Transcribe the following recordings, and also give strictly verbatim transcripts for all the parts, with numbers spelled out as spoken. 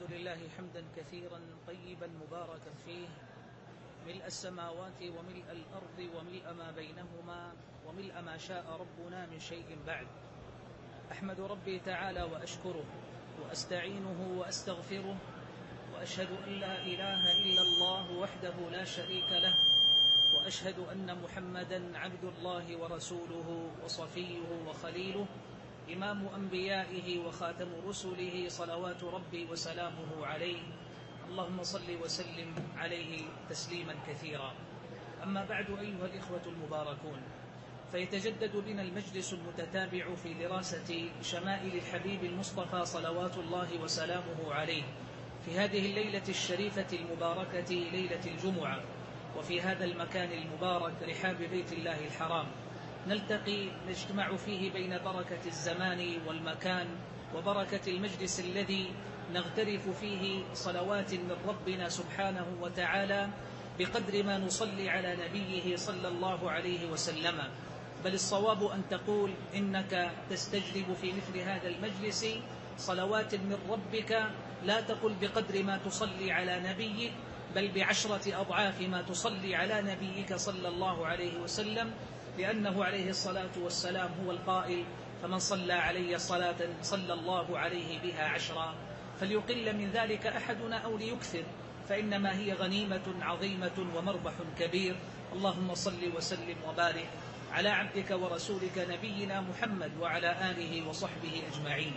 لله حمدا كثيرا طيبا مباركا فيه، ملء السماوات وملء الأرض وملء ما بينهما وملء ما شاء ربنا من شيء بعد. أحمد ربي تعالى وأشكره وأستعينه وأستغفره، وأشهد أن لا إله إلا الله وحده لا شريك له، وأشهد أن محمدا عبد الله ورسوله وصفيه وخليله، إمام أنبيائه وخاتم رسله، صلوات ربي وسلامه عليه، اللهم صل وسلم عليه تسليما كثيرا. أما بعد، أيها الإخوة المباركون، فيتجدد بنا المجلس المتتابع في دراسة شمائل الحبيب المصطفى صلوات الله وسلامه عليه في هذه الليلة الشريفة المباركة، ليلة الجمعة، وفي هذا المكان المبارك رحاب بيت الله الحرام، نلتقي نجتمع فيه بين بركة الزمان والمكان وبركة المجلس الذي نغترف فيه صلوات من ربنا سبحانه وتعالى بقدر ما نصلي على نبيه صلى الله عليه وسلم. بل الصواب أن تقول إنك تستجلب في مثل هذا المجلس صلوات من ربك، لا تقل بقدر ما تصلي على نبيك، بل بعشرة أضعاف ما تصلي على نبيك صلى الله عليه وسلم، لأنه عليه الصلاة والسلام هو القائل: فمن صلى علي صلاة صلى الله عليه بها عشرا. فليقل من ذلك أحدنا أو ليكثر، فإنما هي غنيمة عظيمة ومربح كبير. اللهم صل وسلم وبارك على عبدك ورسولك نبينا محمد وعلى آله وصحبه أجمعين.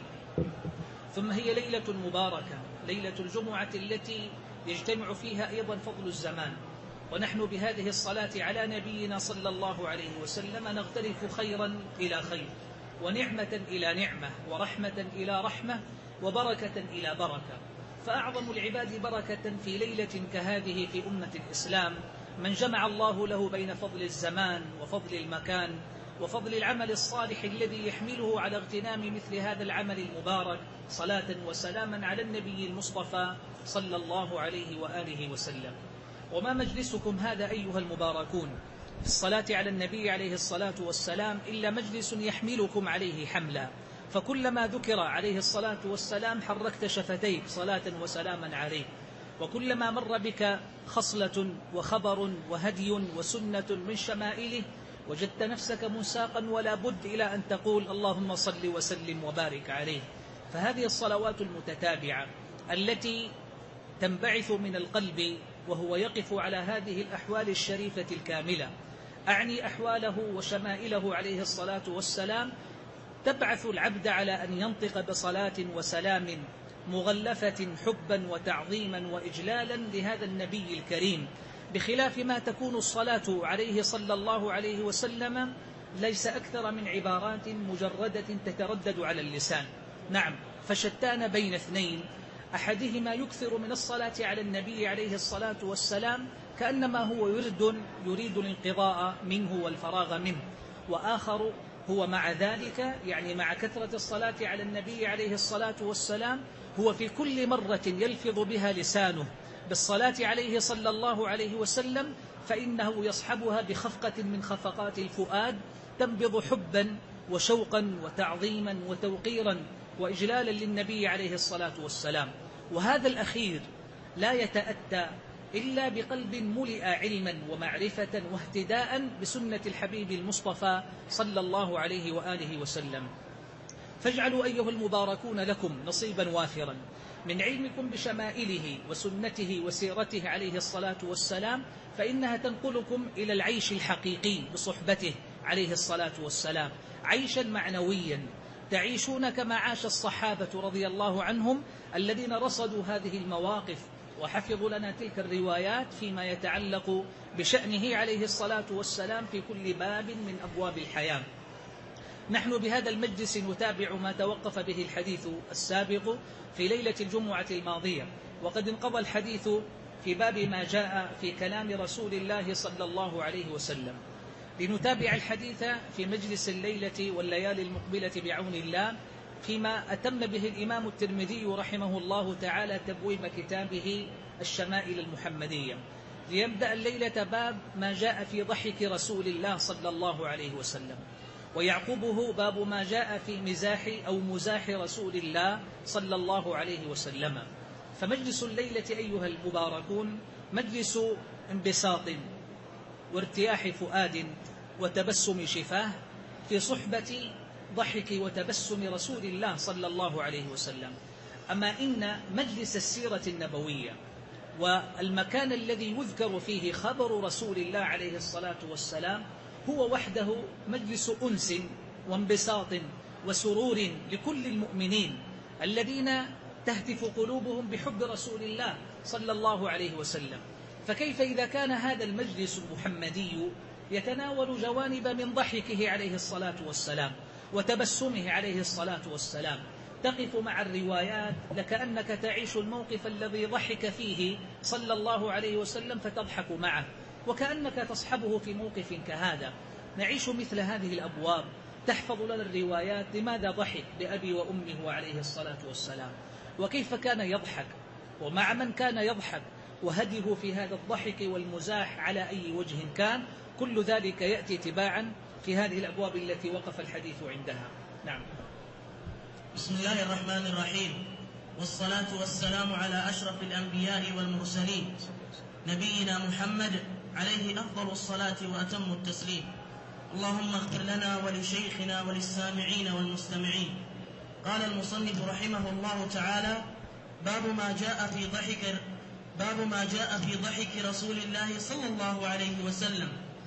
ثم هي ليلة مباركة، ليلة الجمعة التي يجتمع فيها أيضا فضل الزمان، ونحن بهذه الصلاة على نبينا صلى الله عليه وسلم نغترف خيرا إلى خير، ونعمة إلى نعمة، ورحمة إلى رحمة، وبركة إلى بركة. فأعظم العباد بركة في ليلة كهذه في أمة الإسلام من جمع الله له بين فضل الزمان وفضل المكان وفضل العمل الصالح الذي يحمله على اغتنام مثل هذا العمل المبارك، صلاة وسلاما على النبي المصطفى صلى الله عليه وآله وسلم. وما مجلسكم هذا أيها المباركون في الصلاة على النبي عليه الصلاة والسلام إلا مجلس يحملكم عليه حملا، فكلما ذكر عليه الصلاة والسلام حركت شفتيك صلاة وسلاما عليه، وكلما مر بك خصلة وخبر وهدي وسنة من شمائله وجدت نفسك مساقا ولا بد إلى أن تقول اللهم صل وسلم وبارك عليه. فهذه الصلوات المتتابعة التي تنبعث من القلب وهو يقف على هذه الأحوال الشريفة الكاملة، أعني أحواله وشمائله عليه الصلاة والسلام، تبعث العبد على أن ينطق بصلاة وسلام مغلفة حبا وتعظيما وإجلالا لهذا النبي الكريم، بخلاف ما تكون الصلاة عليه صلى الله عليه وسلم ليس أكثر من عبارات مجردة تتردد على اللسان. نعم، فشتان بين اثنين، أحدهما يكثر من الصلاة على النبي عليه الصلاة والسلام كأنما هو ورد يريد الانقضاء منه والفراغ منه، وآخر هو مع ذلك، يعني مع كثرة الصلاة على النبي عليه الصلاة والسلام، هو في كل مرة يلفظ بها لسانه بالصلاة عليه صلى الله عليه وسلم فإنه يصحبها بخفقة من خفقات الفؤاد تنبض حبا وشوقا وتعظيما وتوقيرا وإجلالا للنبي عليه الصلاة والسلام. وهذا الأخير لا يتأتى إلا بقلب ملئ علما ومعرفة واهتداء بسنة الحبيب المصطفى صلى الله عليه وآله وسلم. فاجعلوا أيها المباركون لكم نصيبا وافرا من علمكم بشمائله وسنته وسيرته عليه الصلاة والسلام، فإنها تنقلكم إلى العيش الحقيقي بصحبته عليه الصلاة والسلام، عيشا معنويا تعيشون كما عاش الصحابة رضي الله عنهم الذين رصدوا هذه المواقف وحفظوا لنا تلك الروايات فيما يتعلق بشأنه عليه الصلاة والسلام في كل باب من أبواب الحياة. نحن بهذا المجلس نتابع ما توقف به الحديث السابق في ليلة الجمعة الماضية، وقد انقضى الحديث في باب ما جاء في كلام رسول الله صلى الله عليه وسلم. لنتابع الحديث في مجلس الليلة والليالي المقبلة بعون الله فيما أتم به الإمام الترمذي رحمه الله تعالى تبويب كتابه الشمائل المحمدية، ليبدأ الليلة باب ما جاء في ضحك رسول الله صلى الله عليه وسلم، ويعقبه باب ما جاء في مزاح أو مزاح رسول الله صلى الله عليه وسلم. فمجلس الليلة أيها المباركون مجلس انبساط وارتياح فؤاد وتبسم شفاه في صحبة ضحك وتبسم رسول الله صلى الله عليه وسلم. أما إن مجلس السيرة النبوية والمكان الذي يذكر فيه خبر رسول الله عليه الصلاة والسلام هو وحده مجلس أنس وانبساط وسرور لكل المؤمنين الذين تهتف قلوبهم بحب رسول الله صلى الله عليه وسلم. فكيف إذا كان هذا المجلس المحمدي يتناول جوانب من ضحكه عليه الصلاة والسلام وتبسمه عليه الصلاة والسلام، تقف مع الروايات لكأنك تعيش الموقف الذي ضحك فيه صلى الله عليه وسلم فتضحك معه، وكأنك تصحبه في موقف كهذا. نعيش مثل هذه الأبواب، تحفظ لنا الروايات لماذا ضحك بأبي وأمه عليه الصلاة والسلام، وكيف كان يضحك، ومع من كان يضحك، وهديه في هذا الضحك والمزاح على أي وجه كان. كل ذلك يأتي تباعا في هذه الأبواب التي وقف الحديث عندها. نعم. بسم الله الرحمن الرحيم، والصلاة والسلام على أشرف الأنبياء والمرسلين نبينا محمد عليه أفضل الصلاة وأتم التسليم. اللهم اغفر لنا ولشيخنا وللسامعين والمستمعين. قال المصنف رحمه الله تعالى: باب ما جاء في ضحك باب ما جاء في ضحك رسول الله صلى الله عليه وسلم.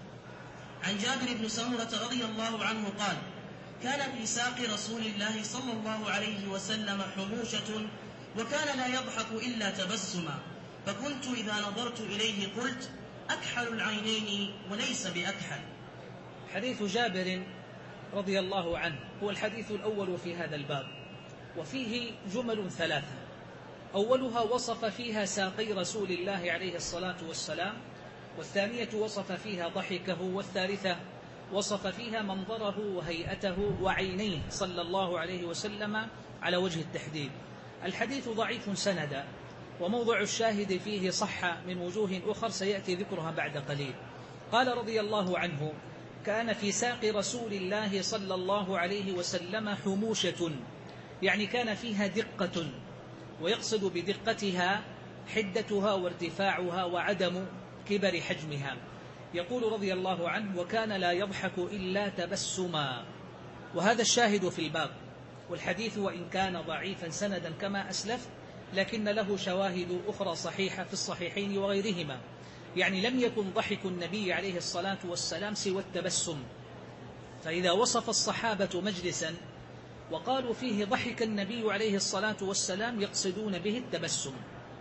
عن جابر بن سمرة رضي الله عنه قال: كان في ساق رسول الله صلى الله عليه وسلم حموشة، وكان لا يضحك إلا تبسما، فكنت إذا نظرت إليه قلت: أكحل العينين وليس بأكحل. حديث جابر رضي الله عنه هو الحديث الأول في هذا الباب، وفيه جمل ثلاثة. أولها وصف فيها ساقي رسول الله عليه الصلاة والسلام، والثانية وصف فيها ضحكه، والثالثة وصف فيها منظره وهيئته وعينيه صلى الله عليه وسلم على وجه التحديد. الحديث ضعيف سندا، وموضع الشاهد فيه صح من وجوه أخر سيأتي ذكرها بعد قليل. قال رضي الله عنه: كان في ساق رسول الله صلى الله عليه وسلم حموشة، يعني كان فيها دقة، ويقصد بدقتها حدتها وارتفاعها وعدم كبر حجمها. يقول رضي الله عنه: وكان لا يضحك إلا تبسما. وهذا الشاهد في الباب، والحديث وإن كان ضعيفا سندا كما أسلف، لكن له شواهد أخرى صحيحة في الصحيحين وغيرهما. يعني لم يكن ضحك النبي عليه الصلاة والسلام سوى التبسم. فإذا وصف الصحابة مجلسا وقالوا فيه ضحك النبي عليه الصلاة والسلام يقصدون به التبسم،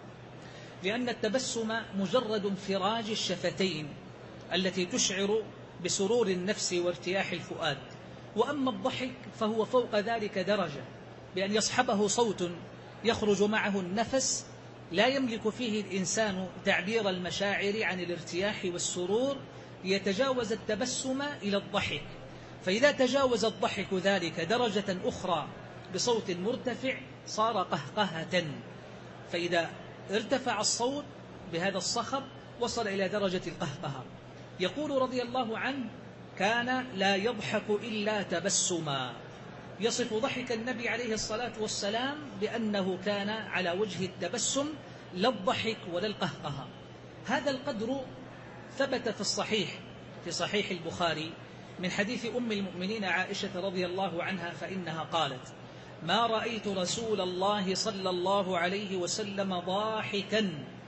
لأن التبسم مجرد انفراج الشفتين التي تشعر بسرور النفس وارتياح الفؤاد. وأما الضحك فهو فوق ذلك درجة، بأن يصحبه صوت يخرج معه النفس لا يملك فيه الإنسان تعبير المشاعر عن الارتياح والسرور ليتجاوز التبسم إلى الضحك. فإذا تجاوز الضحك ذلك درجة أخرى بصوت مرتفع صار قهقهة، فإذا ارتفع الصوت بهذا الصخب وصل إلى درجة القهقهة. يقول رضي الله عنه: كان لا يضحك إلا تبسما، يصف ضحك النبي عليه الصلاة والسلام بأنه كان على وجه التبسم لا الضحك ولا القهقهة. هذا القدر ثبت في الصحيح في صحيح البخاري من حديث أم المؤمنين عائشة رضي الله عنها، فإنها قالت: ما رأيت رسول الله صلى الله عليه وسلم ضاحكا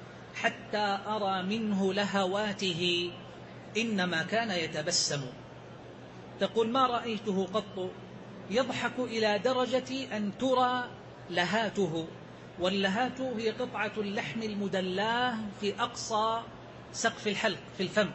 حتى أرى منه لهواته، إنما كان يتبسم. تقول: ما رأيته قط يضحك إلى درجة أن ترى لهاته، واللهات هي قطعة اللحم المدلاه في أقصى سقف الحلق في الفم،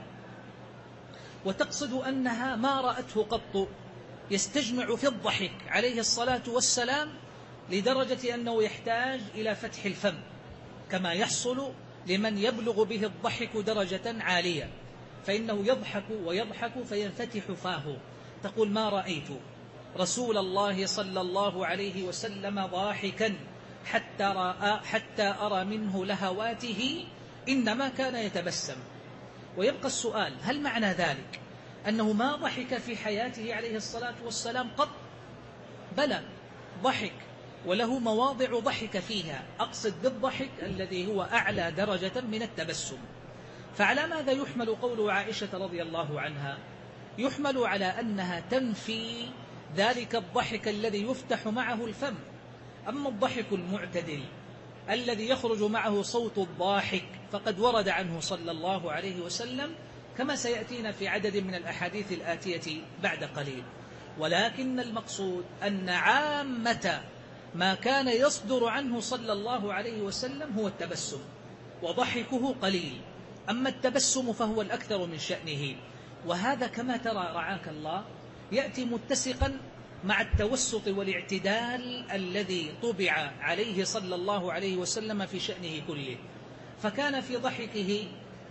وتقصد أنها ما رأته قط، يستجمع في الضحك عليه الصلاة والسلام لدرجة أنه يحتاج إلى فتح الفم، كما يحصل لمن يبلغ به الضحك درجة عالية، فإنه يضحك ويضحك فينفتح فاه. تقول: ما رأيت رسول الله صلى الله عليه وسلم ضاحكا حتى, رأى حتى أرى منه لهواته، إنما كان يتبسم. ويبقى السؤال: هل معنى ذلك أنه ما ضحك في حياته عليه الصلاة والسلام قط؟ بلى، ضحك، وله مواضع ضحك فيها، أقصد بالضحك الذي هو أعلى درجة من التبسم. فعلى ماذا يحمل قول عائشة رضي الله عنها؟ يحمل على أنها تنفي ذلك الضحك الذي يفتح معه الفم. أما الضحك المعتدل الذي يخرج معه صوت الضاحك فقد ورد عنه صلى الله عليه وسلم كما سيأتينا في عدد من الأحاديث الآتية بعد قليل. ولكن المقصود أن عامة ما كان يصدر عنه صلى الله عليه وسلم هو التبسم، وضحكه قليل. أما التبسم فهو الأكثر من شأنه، وهذا كما ترى رعاك الله يأتي متسقا مع التوسط والاعتدال الذي طبع عليه صلى الله عليه وسلم في شأنه كله. فكان في ضحكه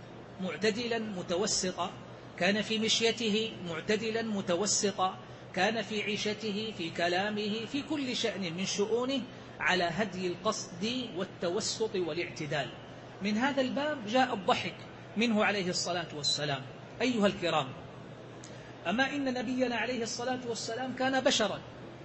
معتدلا متوسطا، كان في مشيته معتدلا متوسطا، كان في عيشته في كلامه في كل شأن من شؤونه على هدي القصد والتوسط والاعتدال. من هذا الباب جاء الضحك منه عليه الصلاة والسلام. أيها الكرام، أما إن نبينا عليه الصلاة والسلام كان بشرا،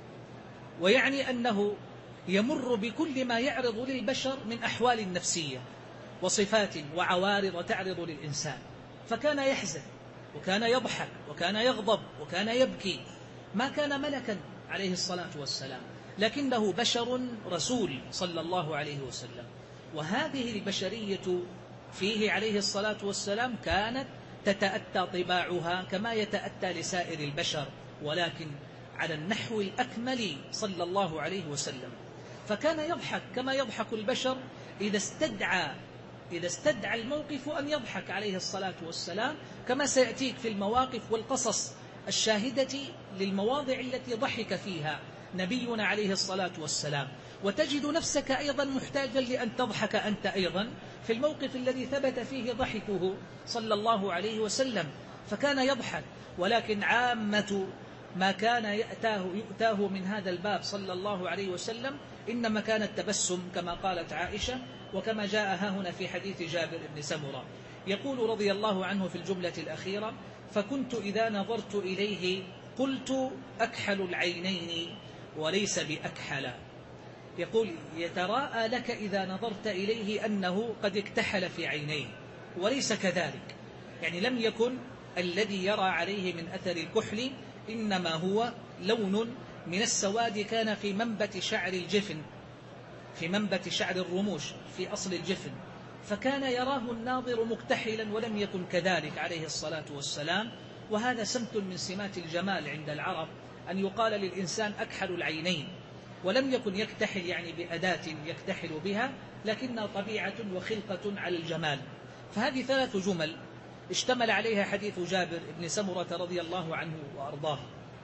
ويعني أنه يمر بكل ما يعرض للبشر من أحوال نفسية وصفات وعوارض تعرض للإنسان، فكان يحزن وكان يضحك وكان يغضب وكان يبكي. ما كان ملكا عليه الصلاة والسلام، لكنه بشر رسول صلى الله عليه وسلم، وهذه البشرية فيه عليه الصلاة والسلام كانت تتأتى طباعها كما يتأتى لسائر البشر، ولكن على النحو الأكمل صلى الله عليه وسلم. فكان يضحك كما يضحك البشر إذا استدعى إذا استدعى الموقف أن يضحك عليه الصلاة والسلام، كما سيأتيك في المواقف والقصص الشاهدة للمواضع التي ضحك فيها نبينا عليه الصلاة والسلام. وتجد نفسك أيضا محتاجا لأن تضحك أنت أيضا في الموقف الذي ثبت فيه ضحكه صلى الله عليه وسلم. فكان يضحك، ولكن عامة ما كان يأتاه, يؤتاه من هذا الباب صلى الله عليه وسلم إنما كان التبسم كما قالت عائشة، وكما جاء ها هنا في حديث جابر بن سمرة. يقول رضي الله عنه في الجملة الأخيرة: فكنت إذا نظرت إليه قلت أكحل العينين وليس بأكحل. يقول يتراءى لك إذا نظرت إليه أنه قد اكتحل في عينيه، وليس كذلك، يعني لم يكن الذي يرى عليه من أثر الكحل، إنما هو لون من السواد كان في منبت شعر الجفن، في منبت شعر الرموش في أصل الجفن، فكان يراه الناظر مكتحلا ولم يكن كذلك عليه الصلاة والسلام. وهذا سمت من سمات الجمال عند العرب، أن يقال للإنسان أكحل العينين، ولم يكن يكتحل يعني بأداة يكتحل بها، لكنها طبيعة وخلقة على الجمال. فهذه ثلاث جمل اشتمل عليها حديث جابر بن سمرة رضي الله عنه وأرضاه.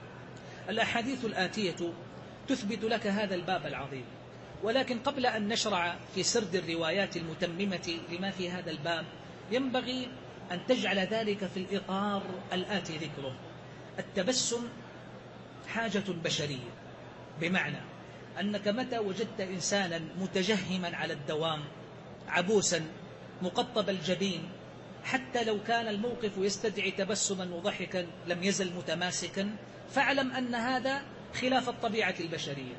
الأحاديث الآتية تثبت لك هذا الباب العظيم، ولكن قبل أن نشرع في سرد الروايات المتممة لما في هذا الباب ينبغي أن تجعل ذلك في الإطار الآتي ذكره. التبسم حاجة بشرية، بمعنى أنك متى وجدت إنسانا متجهما على الدوام، عبوسا مقطب الجبين، حتى لو كان الموقف يستدعي تبسما وضحكا لم يزل متماسكا، فاعلم أن هذا خلاف الطبيعة البشرية،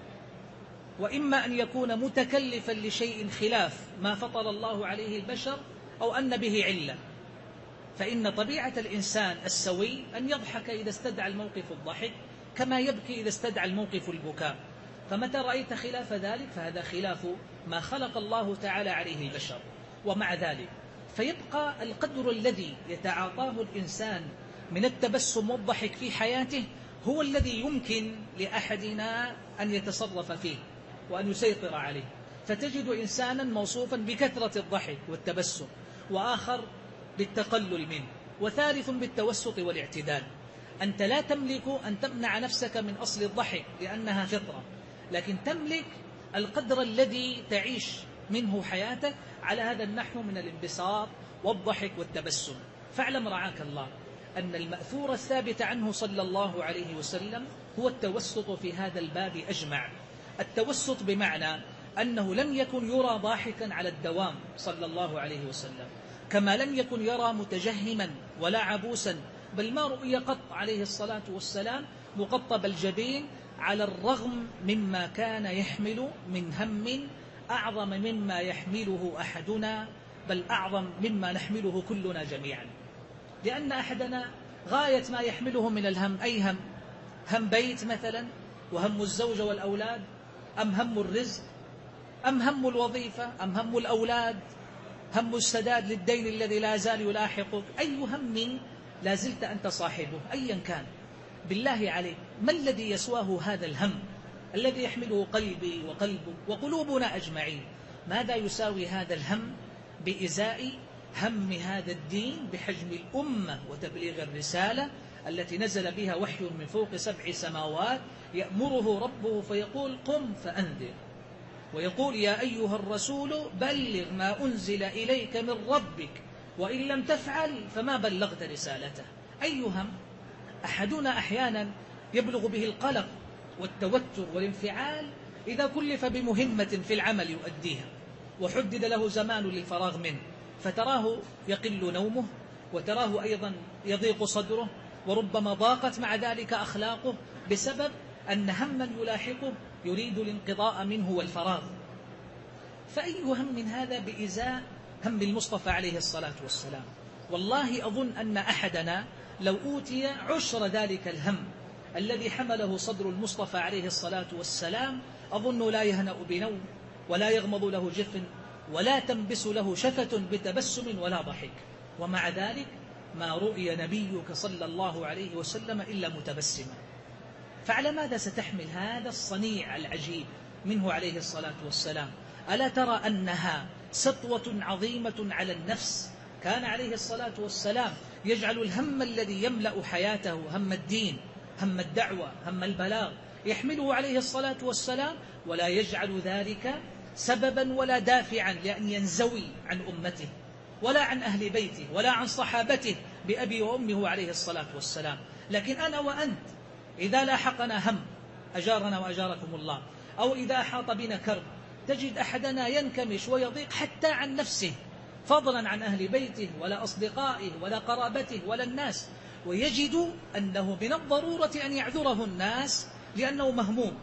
وإما أن يكون متكلفا لشيء خلاف ما فطر الله عليه البشر، أو أن به علة. فإن طبيعة الإنسان السوي أن يضحك إذا استدعى الموقف الضحك، كما يبكي إذا استدعى الموقف البكاء. فمتى رأيت خلاف ذلك فهذا خلاف ما خلق الله تعالى عليه البشر. ومع ذلك فيبقى القدر الذي يتعاطاه الإنسان من التبسم والضحك في حياته هو الذي يمكن لأحدنا أن يتصرف فيه وأن يسيطر عليه. فتجد إنسانا موصوفا بكثرة الضحك والتبسم، وآخر بالتقلل منه، وثالث بالتوسط والاعتدال. أنت لا تملك أن تمنع نفسك من أصل الضحك لأنها فطرة، لكن تملك القدر الذي تعيش منه حياتك على هذا النحو من الانبساط والضحك والتبسم. فاعلم رعاك الله أن المأثور الثابت عنه صلى الله عليه وسلم هو التوسط في هذا الباب أجمع. التوسط بمعنى أنه لم يكن يرى ضاحكا على الدوام صلى الله عليه وسلم، كما لم يكن يرى متجهما ولا عبوسا، بل ما رؤي قط عليه الصلاة والسلام مقطب الجبين على الرغم مما كان يحمل من هم أعظم مما يحمله أحدنا، بل أعظم مما نحمله كلنا جميعا. لأن أحدنا غاية ما يحمله من الهم أي هم؟ هم بيت مثلا، وهم الزوجة والأولاد، أم هم الرزق، أم هم الوظيفة، أم هم الأولاد، هم السداد للدين الذي لا زال يلاحقك. أي هم لا زلت أنت صاحبه أيا كان. بالله عليك، ما الذي يسواه هذا الهم الذي يحمله قلبي وقلبك وقلوبنا أجمعين؟ ماذا يساوي هذا الهم بإزاء هم هذا الدين بحجم الأمة وتبليغ الرسالة التي نزل بها وحي من فوق سبع سماوات، يأمره ربه فيقول قم فأنذر، ويقول يا أيها الرسول بلغ ما أنزل إليك من ربك وإن لم تفعل فما بلغت رسالته. أي هم؟ أحدنا أحيانا يبلغ به القلق والتوتر والانفعال إذا كلف بمهمة في العمل يؤديها وحدد له زمان للفراغ منه، فتراه يقل نومه، وتراه أيضا يضيق صدره، وربما ضاقت مع ذلك أخلاقه بسبب أن هما يلاحقه يريد الانقضاء منه والفراغ. فأي هم من هذا بإزاء هم المصطفى عليه الصلاة والسلام؟ والله أظن أن أحدنا لو أوتي عشر ذلك الهم الذي حمله صدر المصطفى عليه الصلاة والسلام، أظن لا يهنأ بنوم، ولا يغمض له جفن، ولا تنبس له شفة بتبسم ولا ضحك. ومع ذلك ما رؤي نبيك صلى الله عليه وسلم إلا متبسما. فعلى ماذا ستحمل هذا الصنيع العجيب منه عليه الصلاة والسلام؟ ألا ترى أنها سطوة عظيمة على النفس؟ كان عليه الصلاة والسلام يجعل الهم الذي يملأ حياته، هم الدين، هم الدعوة، هم البلاغ، يحمله عليه الصلاة والسلام، ولا يجعل ذلك سببا ولا دافعا لأن ينزوي عن أمته ولا عن أهل بيته ولا عن صحابته بأبي وأمه عليه الصلاة والسلام. لكن أنا وأنت إذا لاحقنا هم، أجارنا وأجاركم الله، أو إذا أحاط بنا كرب، تجد أحدنا ينكمش ويضيق حتى عن نفسه، فضلا عن أهل بيته ولا أصدقائه ولا قرابته ولا الناس، ويجد أنه من الضرورة أن يعذره الناس لأنه مهموم،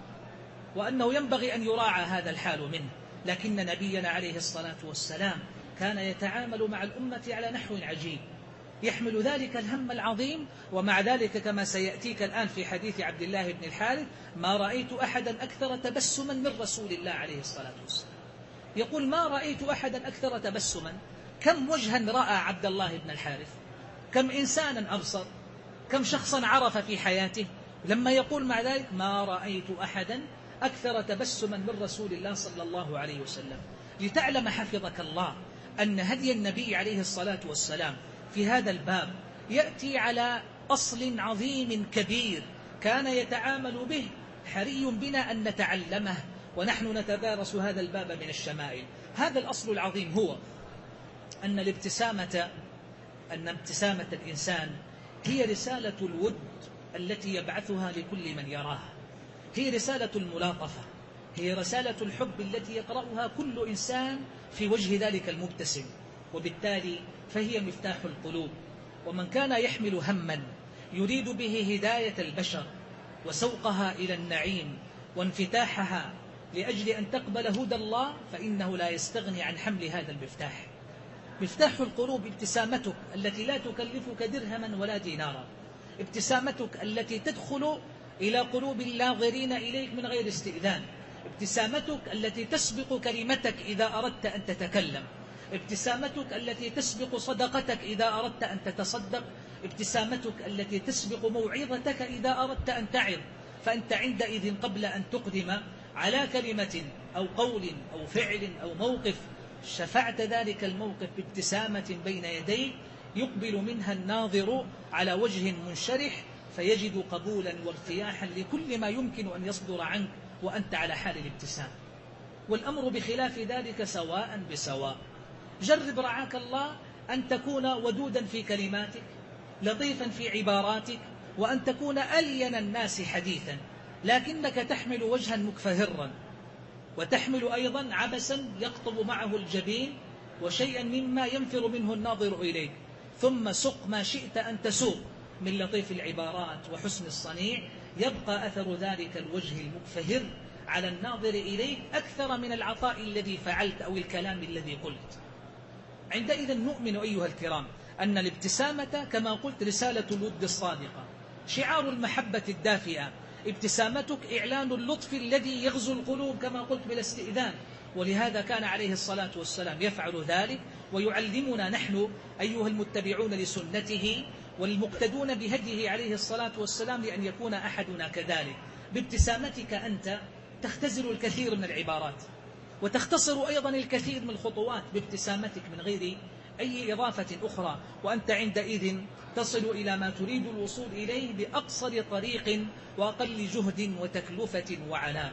وأنه ينبغي أن يراعى هذا الحال منه. لكن نبينا عليه الصلاة والسلام كان يتعامل مع الأمة على نحو عجيب، يحمل ذلك الهم العظيم، ومع ذلك كما سيأتيك الآن في حديث عبد الله بن الحارث ما رأيت أحدا أكثر تبسما من رسول الله عليه الصلاة والسلام. يقول ما رأيت أحدا أكثر تبسما. كم وجها رأى عبد الله بن الحارث، كم إنسانا أبصر، كم شخصا عرف في حياته، لما يقول مع ذلك ما رأيت أحدا أكثر تبسما من رسول الله صلى الله عليه وسلم. لتعلم حفظك الله أن هدي النبي عليه الصلاة والسلام في هذا الباب يأتي على أصل عظيم كبير كان يتعامل به، حري بنا أن نتعلمه ونحن نتدارس هذا الباب من الشمائل. هذا الأصل العظيم هو أن الابتسامة أن ابتسامة الإنسان هي رسالة الود التي يبعثها لكل من يراها، هي رسالة الملاطفة، هي رسالة الحب التي يقرأها كل إنسان في وجه ذلك المبتسم، وبالتالي فهي مفتاح القلوب. ومن كان يحمل هما يريد به هداية البشر وسوقها إلى النعيم وانفتاحها لأجل أن تقبل هدى الله، فإنه لا يستغني عن حمل هذا المفتاح. مفتاح القلوب ابتسامتك التي لا تكلفك درهما ولا دينارا، ابتسامتك التي تدخل إلى قلوب الناظرين إليك من غير استئذان، ابتسامتك التي تسبق كلمتك إذا أردت أن تتكلم، ابتسامتك التي تسبق صدقتك إذا أردت أن تتصدق، ابتسامتك التي تسبق موعظتك إذا أردت أن تعظ. فأنت عندئذ قبل أن تقدم على كلمة أو قول أو فعل أو موقف شفعت ذلك الموقف بابتسامة بين يديك يقبل منها الناظر على وجه منشرح، فيجد قبولا وارتياحا لكل ما يمكن أن يصدر عنك وأنت على حال الابتسام. والأمر بخلاف ذلك سواء بسواء. جرب رعاك الله أن تكون ودودا في كلماتك، لطيفا في عباراتك، وأن تكون ألين الناس حديثا، لكنك تحمل وجها مكفهرا، وتحمل أيضا عبسا يقطب معه الجبين وشيئا مما ينفر منه الناظر إليك. ثم سق ما شئت أن تسوق من لطيف العبارات وحسن الصنيع، يبقى أثر ذلك الوجه المبتهر على الناظر إليك أكثر من العطاء الذي فعلت أو الكلام الذي قلت. عندئذ نؤمن أيها الكرام أن الابتسامة كما قلت رسالة الود الصادقة، شعار المحبة الدافئة. ابتسامتك إعلان اللطف الذي يغزو القلوب كما قلت بلا استئذان، ولهذا كان عليه الصلاة والسلام يفعل ذلك ويعلمنا نحن أيها المتبعون لسنته والمقتدون بهديه عليه الصلاة والسلام لأن يكون أحدنا كذلك. بابتسامتك أنت تختزل الكثير من العبارات وتختصر أيضا الكثير من الخطوات بابتسامتك من غير أي إضافة أخرى، وأنت عندئذ تصل إلى ما تريد الوصول إليه بأقصر طريق وأقل جهد وتكلفة وعناء.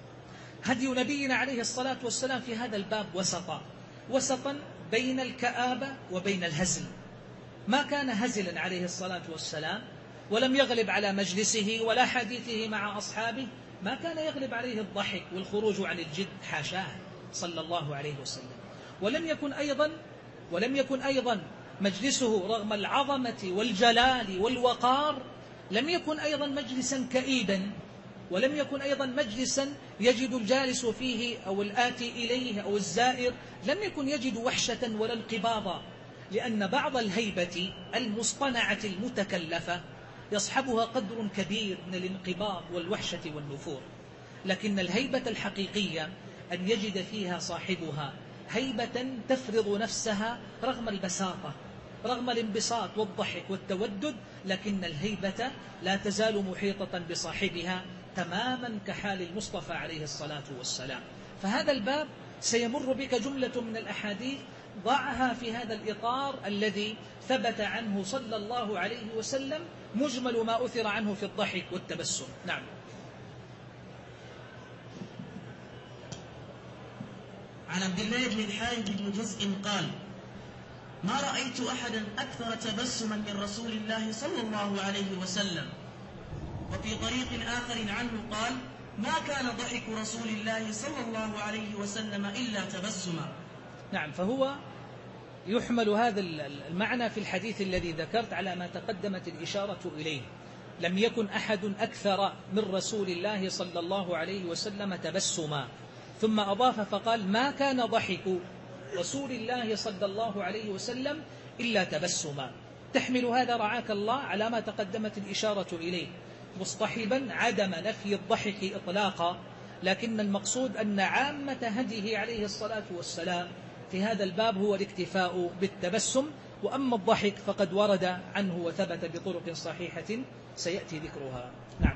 هدي نبينا عليه الصلاة والسلام في هذا الباب وسطا وسطا بين الكآبة وبين الهزل. ما كان هزلا عليه الصلاة والسلام، ولم يغلب على مجلسه ولا حديثه مع أصحابه، ما كان يغلب عليه الضحك والخروج عن الجد، حاشاه صلى الله عليه وسلم. ولم يكن أيضا ولم يكن أيضا مجلسه رغم العظمة والجلال والوقار لم يكن أيضا مجلسا كئيبا، ولم يكن أيضا مجلسا يجد الجالس فيه أو الآتي إليه أو الزائر لم يكن يجد وحشة ولا انقباضا، لأن بعض الهيبة المصطنعة المتكلفة يصحبها قدر كبير من الانقباض والوحشة والنفور. لكن الهيبة الحقيقية أن يجد فيها صاحبها هيبة تفرض نفسها رغم البساطة، رغم الانبساط والضحك والتودد، لكن الهيبة لا تزال محيطة بصاحبها تماما كحال المصطفى عليه الصلاة والسلام. فهذا الباب سيمر بك جملة من الأحاديث ضعها في هذا الإطار الذي ثبت عنه صلى الله عليه وسلم مجمل ما أثر عنه في الضحك والتبسم. نعم. عن عبد الله بن الحارث بن جزء قال: ما رأيت أحدا أكثر تبسما من رسول الله صلى الله عليه وسلم. وفي طريق آخر عنه قال: ما كان ضحك رسول الله صلى الله عليه وسلم إلا تبسما. نعم، فهو يحمل هذا المعنى في الحديث الذي ذكرت على ما تقدمت الإشارة إليه. لم يكن أحد أكثر من رسول الله صلى الله عليه وسلم تبسما، ثم أضاف فقال: ما كان ضحك رسول الله صلى الله عليه وسلم إلا تبسما. تحمل هذا رعاك الله على ما تقدمت الإشارة إليه، مصطحبا عدم نفي الضحك إطلاقا، لكن المقصود أن عامة هديه عليه الصلاة والسلام في هذا الباب هو الاكتفاء بالتبسم، وأما الضحك فقد ورد عنه وثبت بطرق صحيحة سيأتي ذكرها. نعم.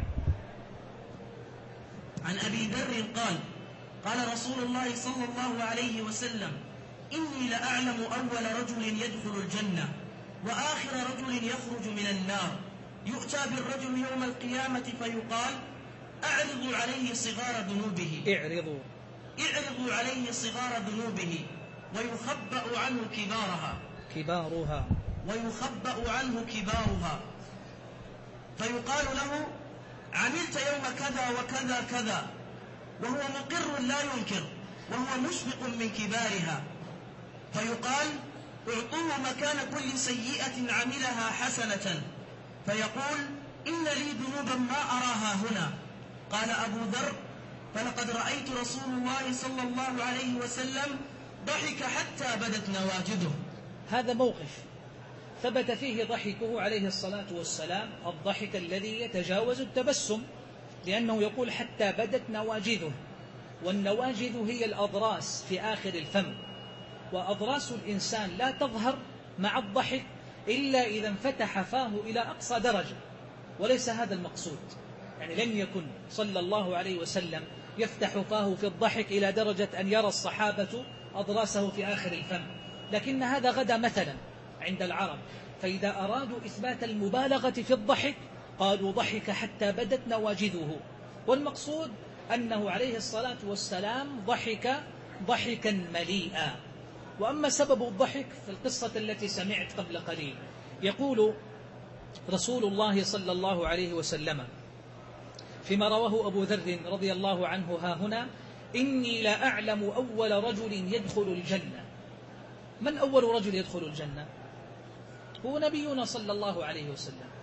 عن أبي ذر قال: قال رسول الله صلى الله عليه وسلم: إني لأعلم أول رجل يدخل الجنة وآخر رجل يخرج من النار. يؤتى بالرجل يوم القيامة فيقال: أعرضوا عليه صغار ذنوبه اعرضوا اعرضوا عليه صغار ذنوبه ويخبأ عنه كبارها كبارها ويخبأ عنه كبارها فيقال له: عملت يوم كذا وكذا كذا، وهو مقر لا ينكر وهو مشفق من كبارها. فيقال: اعطوه مكان كل سيئة عملها حسنة، فيقول: إن لي ذنوبا ما أراها هنا. قال أبو ذر: فلقد رأيت رسول الله صلى الله عليه وسلم ضحك حتى بدت نواجذه. هذا موقف ثبت فيه ضحكه عليه الصلاة والسلام، الضحك الذي يتجاوز التبسم، لأنه يقول حتى بدت نواجذه، والنواجذ هي الأضراس في آخر الفم، وأضراس الإنسان لا تظهر مع الضحك إلا إذا انفتح فاه إلى أقصى درجة، وليس هذا المقصود. يعني لم يكن صلى الله عليه وسلم يفتح فاه في الضحك إلى درجة أن يرى الصحابة أضراسه في آخر الفم، لكن هذا غدا مثلا عند العرب، فإذا أرادوا إثبات المبالغة في الضحك قالوا ضحك حتى بدت نواجذه، والمقصود أنه عليه الصلاة والسلام ضحك ضحكا مليئا. وأما سبب الضحك في القصة التي سمعت قبل قليل، يقول رسول الله صلى الله عليه وسلم فيما رواه أبو ذر رضي الله عنه ها هنا: إني لا أعلم أول رجل يدخل الجنة. من أول رجل يدخل الجنة؟ هو نبينا صلى الله عليه وسلم.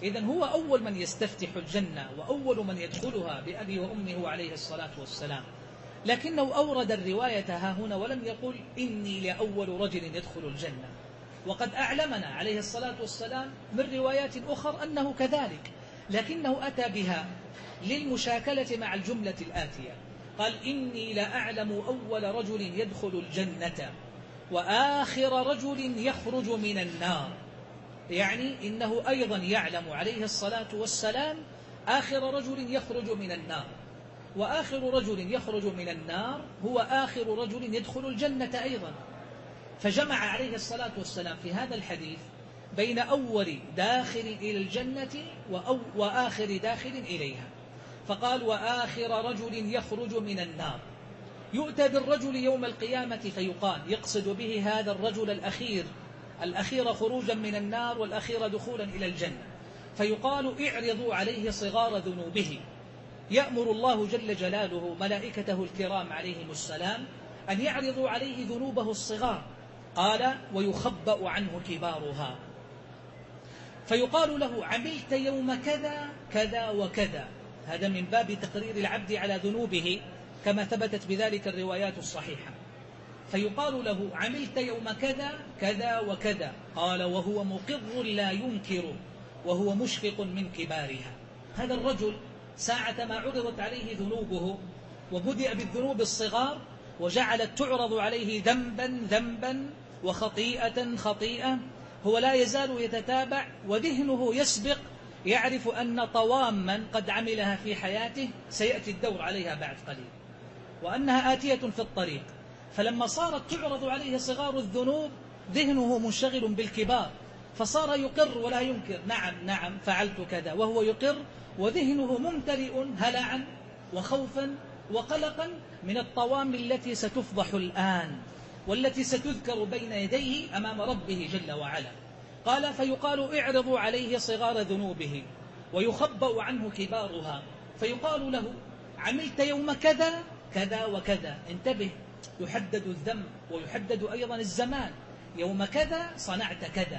إذن هو أول من يستفتح الجنة وأول من يدخلها بأبي وأمه عليه الصلاة والسلام، لكنه أورد الرواية ها هنا ولم يقل إني لأول رجل يدخل الجنة، وقد أعلمنا عليه الصلاة والسلام من روايات أخرى أنه كذلك، لكنه أتى بها للمشاكلة مع الجملة الآتية. قال إني لأعلم أول رجل يدخل الجنة وآخر رجل يخرج من النار، يعني إنه أيضا يعلم عليه الصلاة والسلام آخر رجل يخرج من النار، وآخر رجل يخرج من النار هو آخر رجل يدخل الجنة أيضا. فجمع عليه الصلاة والسلام في هذا الحديث بين أول داخل إلى الجنة وآخر داخل إليها، فقال وآخر رجل يخرج من النار. يؤتى بالرجل يوم القيامة فيقال، يقصد به هذا الرجل الأخير الأخير خروجا من النار والأخير دخولا إلى الجنة، فيقال اعرضوا عليه صغار ذنوبه. يأمر الله جل جلاله ملائكته الكرام عليهم السلام أن يعرضوا عليه ذنوبه الصغار، قال ويخبأ عنه كبارها، فيقال له عملت يوم كذا كذا وكذا، هذا من باب تقرير العبد على ذنوبه كما ثبتت بذلك الروايات الصحيحة. فيقال له عملت يوم كذا كذا وكذا، قال وهو مقر لا ينكر وهو مشفق من كبارها. هذا الرجل ساعة ما عرضت عليه ذنوبه وبدأ بالذنوب الصغار وجعلت تعرض عليه ذنبا ذنبا وخطيئة خطيئة، هو لا يزال يتتابع وذهنه يسبق، يعرف أن طواما قد عملها في حياته سيأتي الدور عليها بعد قليل وأنها آتية في الطريق. فلما صارت تعرض عليه صغار الذنوب ذهنه منشغل بالكبار، فصار يقر ولا ينكر، نعم نعم فعلت كذا، وهو يقر وذهنه ممتلئ هلعا وخوفا وقلقا من الطوام التي ستفضح الآن والتي ستذكر بين يديه أمام ربه جل وعلا. قال فيقال اعرضوا عليه صغار ذنوبه ويخبأ عنه كبارها، فيقال له عملت يوم كذا كذا وكذا، انتبه، يحدد الذنب ويحدد أيضا الزمان، يوم كذا صنعت كذا.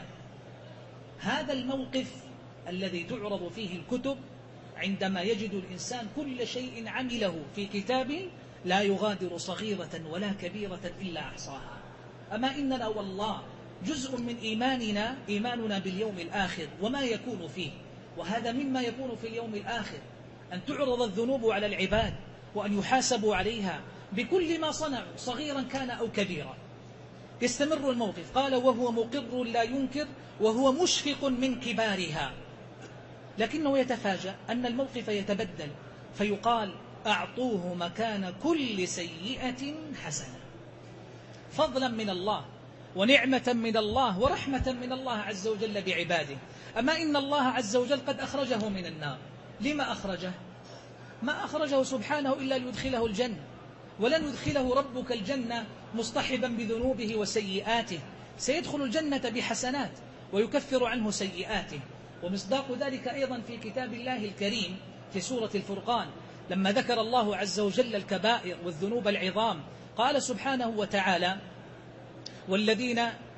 هذا الموقف الذي تعرض فيه الكتب عندما يجد الإنسان كل شيء عمله في كتاب لا يغادر صغيرة ولا كبيرة إلا أحصاها. أما إننا والله جزء من إيماننا إيماننا باليوم الآخر وما يكون فيه، وهذا مما يكون في اليوم الآخر، أن تعرض الذنوب على العباد وأن يحاسبوا عليها بكل ما صنعوا صغيرا كان أو كبيرا. يستمر الموقف، قال وهو مقر لا ينكر وهو مشفق من كبارها، لكنه يتفاجأ أن الموقف يتبدل، فيقال أعطوه مكان كل سيئة حسنة، فضلا من الله ونعمة من الله ورحمة من الله عز وجل بعباده. أما إن الله عز وجل قد أخرجه من النار، لما أخرجه؟ ما أخرجه سبحانه إلا ليدخله الجنة، ولن يدخله ربك الجنة مصطحبا بذنوبه وسيئاته، سيدخل الجنة بحسنات ويكفر عنه سيئاته. ومصداق ذلك أيضا في كتاب الله الكريم في سورة الفرقان، لما ذكر الله عز وجل الكبائر والذنوب العظام، قال سبحانه وتعالى والذين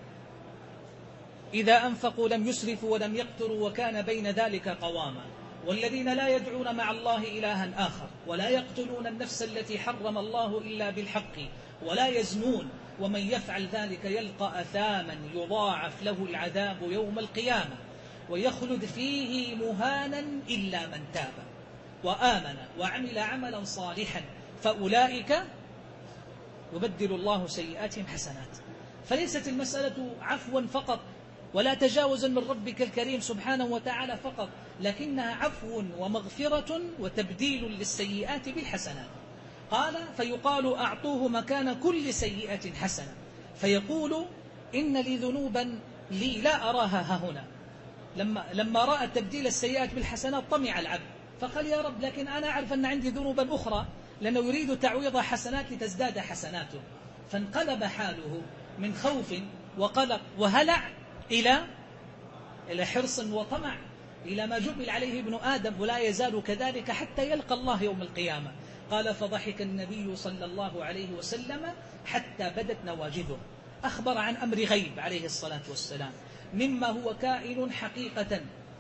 إذا أنفقوا لم يسرفوا ولم يقتروا وكان بين ذلك قواما، والذين لا يدعون مع الله إلها آخر ولا يقتلون النفس التي حرم الله إلا بالحق ولا يزنون ومن يفعل ذلك يلقى أثاما يضاعف له العذاب يوم القيامة ويخلد فيه مهانا إلا من تاب وآمن وعمل عملا صالحا فأولئك يبدل الله سيئاتهم حسنات. فليست المسألة عفوا فقط ولا تجاوزا من ربك الكريم سبحانه وتعالى فقط، لكنها عفو ومغفرة وتبديل للسيئات بالحسنات. قال فيقال أعطوه مكان كل سيئة حسنة، فيقول إن لي ذنوبا لي لا أراها ها هنا. لما, لما رأى تبديل السيئات بالحسنات طمع العبد، فقال يا رب لكن أنا أعرف أن عندي ذنوبا أخرى، لأنه يريد تعويض حسنات لتزداد حسناته. فانقلب حاله من خوف وقلق وهلع إلى إلى حرص وطمع، إلى ما جبل عليه ابن آدم، ولا يزال كذلك حتى يلقى الله يوم القيامة. قال فضحك النبي صلى الله عليه وسلم حتى بدت نواجذه. أخبر عن أمر غيب عليه الصلاة والسلام مما هو كائن حقيقة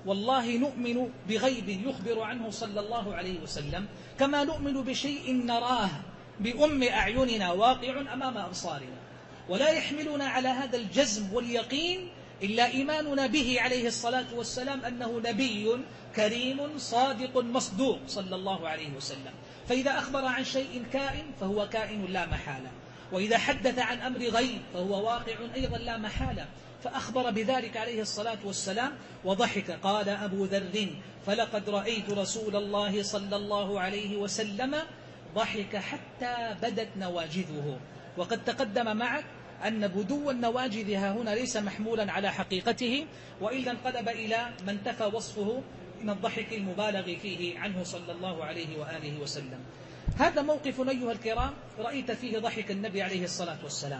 والله نؤمن بغيب يخبر عنه صلى الله عليه وسلم كما نؤمن بشيء نراه بأم أعيننا واقع أمام أبصارنا، ولا يحملنا على هذا الجزم واليقين إلا إيماننا به عليه الصلاة والسلام أنه نبي كريم صادق مصدوق صلى الله عليه وسلم. فإذا أخبر عن شيء كائن فهو كائن لا محالة، وإذا حدث عن أمر غيب فهو واقع أيضا لا محالة. فأخبر بذلك عليه الصلاة والسلام وضحك. قال أبو ذر: فلقد رأيت رسول الله صلى الله عليه وسلم ضحك حتى بدت نواجذه. وقد تقدم معك أن بدو النواجذ هنا ليس محمولا على حقيقته، وإلا انقلب إلى ما انتفى وصفه من الضحك المبالغ فيه عنه صلى الله عليه وآله وسلم. هذا موقف أيها الكرام رأيت فيه ضحك النبي عليه الصلاة والسلام.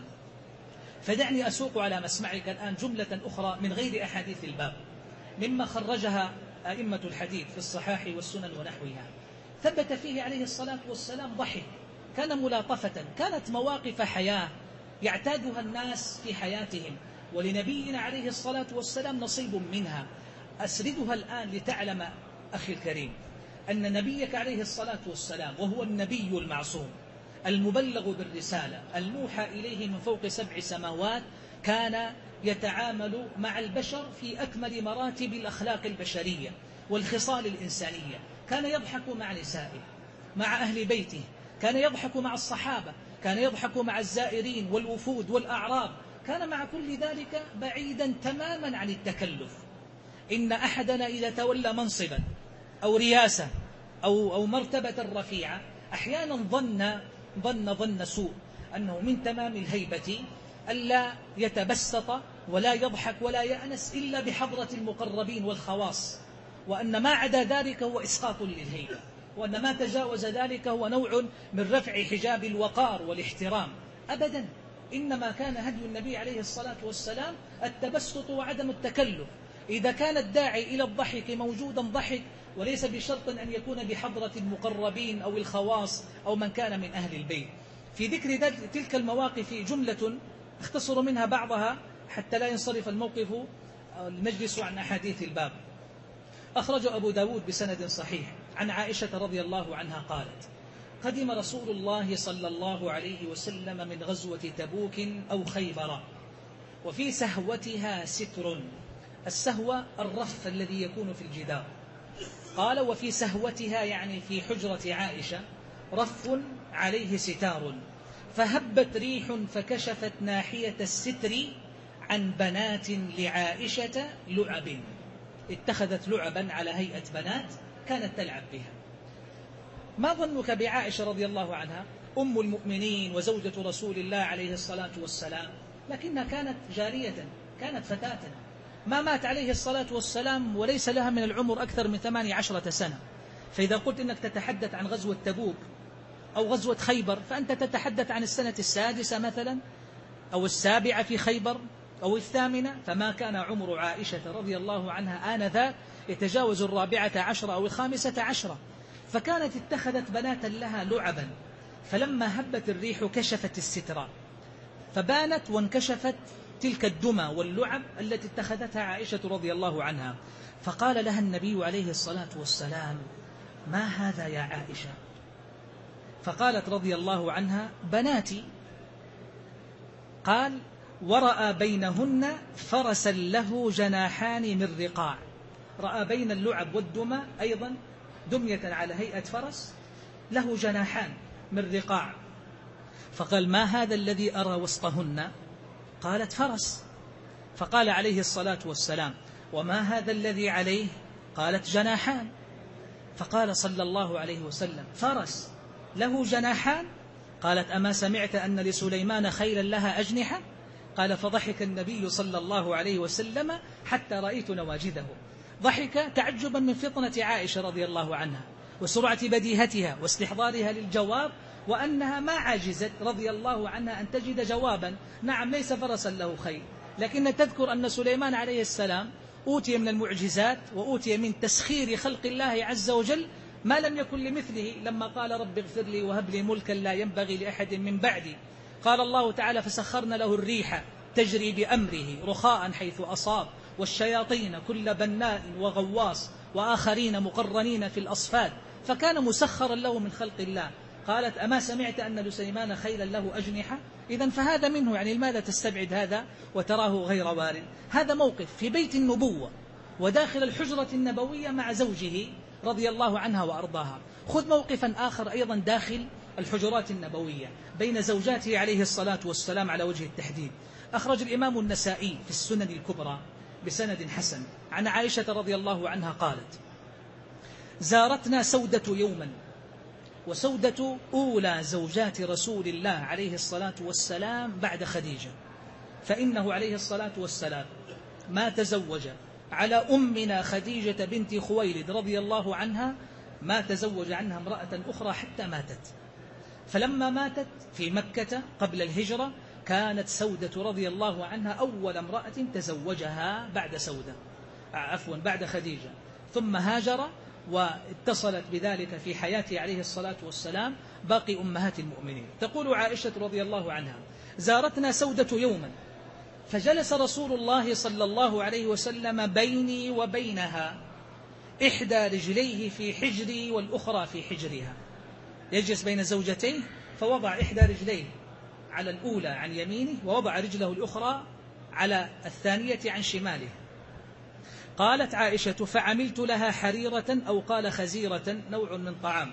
فدعني أسوق على مسمعك الآن جملة أخرى من غير أحاديث الباب مما خرجها أئمة الحديث في الصحاح والسنن ونحوها. ثبت فيه عليه الصلاة والسلام ضحك، كان ملاطفة، كانت مواقف حياة يعتادها الناس في حياتهم، ولنبينا عليه الصلاة والسلام نصيب منها. أسردها الآن لتعلم أخي الكريم أن نبيك عليه الصلاة والسلام وهو النبي المعصوم المبلغ بالرسالة الموحى إليه من فوق سبع سماوات، كان يتعامل مع البشر في أكمل مراتب الأخلاق البشرية والخصال الإنسانية. كان يضحك مع نسائه، مع أهل بيته، كان يضحك مع الصحابة، كان يضحك مع الزائرين والوفود والأعراب، كان مع كل ذلك بعيدا تماما عن التكلف. إن أحدنا إذا تولى منصبا أو رياسة أو, أو مرتبة رفيعة أحيانا ظن ظن ظن سوء أنه من تمام الهيبة ألا يتبسط ولا يضحك ولا يأنس إلا بحضرة المقربين والخواص، وأن ما عدا ذلك هو إسقاط للهيبة، وأن ما تجاوز ذلك هو نوع من رفع حجاب الوقار والاحترام. أبدا، إنما كان هدي النبي عليه الصلاة والسلام التبسط وعدم التكلف. إذا كان الداعي إلى الضحك موجودا ضحك، وليس بشرط أن يكون بحضرة المقربين أو الخواص أو من كان من أهل البيت. في ذكر تلك المواقف جملة اختصر منها بعضها حتى لا ينصرف الموقف المجلس عن أحاديث الباب. أخرج أبو داود بسند صحيح عن عائشة رضي الله عنها قالت: قدم رسول الله صلى الله عليه وسلم من غزوة تبوك أو خيبر، وفي سهوتها ستر. السهوة الرف الذي يكون في الجدار. قال: وفي سهوتها يعني في حجرة عائشة رف عليه ستار، فهبت ريح فكشفت ناحية الستر عن بنات لعائشة لعب. اتخذت لعبا على هيئة بنات كانت تلعب بها. ما ظنك بعائشة رضي الله عنها أم المؤمنين وزوجة رسول الله عليه الصلاة والسلام، لكنها كانت جارية، كانت فتاة، ما مات عليه الصلاة والسلام وليس لها من العمر أكثر من ثماني عشرة سنة. فإذا قلت إنك تتحدث عن غزوة تبوك أو غزوة خيبر فأنت تتحدث عن السنة السادسة مثلا أو السابعة في خيبر أو الثامنة، فما كان عمر عائشة رضي الله عنها آنذاك يتجاوز الرابعة عشرة أو الخامسة عشرة. فكانت اتخذت بناتا لها لعبا، فلما هبت الريح كشفت الستر فبانت وانكشفت تلك الدمى واللعب التي اتخذتها عائشة رضي الله عنها. فقال لها النبي عليه الصلاة والسلام: ما هذا يا عائشة؟ فقالت رضي الله عنها: بناتي. قال: ورأى بينهن فرسا له جناحان من رقاع. رأى بين اللعب والدمى أيضا دمية على هيئة فرس له جناحان من رقاع. فقال: ما هذا الذي أرى وسطهن؟ قالت: فرس. فقال عليه الصلاة والسلام: وما هذا الذي عليه؟ قالت: جناحان. فقال صلى الله عليه وسلم: فرس له جناحان؟ قالت: أما سمعت أن لسليمان خيلا لها أجنحة؟ قال: فضحك النبي صلى الله عليه وسلم حتى رأيت نواجذه. ضحك تعجبا من فطنة عائشة رضي الله عنها وسرعة بديهتها واستحضارها للجواب، وأنها ما عجزت رضي الله عنها أن تجد جوابا. نعم ليس فرسا له خيل، لكن تذكر أن سليمان عليه السلام أوتي من المعجزات وأوتي من تسخير خلق الله عز وجل ما لم يكن لمثله، لما قال: رب اغفر لي وهب لي ملكا لا ينبغي لأحد من بعدي. قال الله تعالى: فسخرنا له الريح تجري بأمره رخاء حيث أصاب والشياطين كل بناء وغواص وآخرين مقرنين في الأصفاد، فكان مسخرا له من خلق الله. قالت أما سمعت أن لسليمان خيلا له أجنحة؟ إذن فهذا منه، يعني لماذا تستبعد هذا وتراه غير وارد؟ هذا موقف في بيت النبوة وداخل الحجرة النبوية مع زوجه رضي الله عنها وأرضاها. خذ موقفا آخر أيضا داخل الحجرات النبوية بين زوجاته عليه الصلاة والسلام على وجه التحديد. أخرج الإمام النسائي في السنن الكبرى بسند حسن عن عائشة رضي الله عنها قالت: زارتنا سودة يوما، وسودة أولى زوجات رسول الله عليه الصلاة والسلام بعد خديجة، فإنه عليه الصلاة والسلام ما تزوج على أمنا خديجة بنت خويلد رضي الله عنها، ما تزوج عنها امرأة أخرى حتى ماتت. فلما ماتت في مكة قبل الهجرة كانت سودة رضي الله عنها أول امرأة تزوجها بعد سودة عفوا بعد خديجة، ثم هاجر واتصلت بذلك في حياته عليه الصلاة والسلام باقي أمهات المؤمنين. تقول عائشة رضي الله عنها: زارتنا سودة يوما فجلس رسول الله صلى الله عليه وسلم بيني وبينها، إحدى رجليه في حجري والأخرى في حجرها، يجلس بين زوجتيه فوضع إحدى رجليه على الأولى عن يمينه ووضع رجله الأخرى على الثانية عن شماله. قالت عائشة: فعملت لها حريرة أو قال خزيرة، نوع من طعام،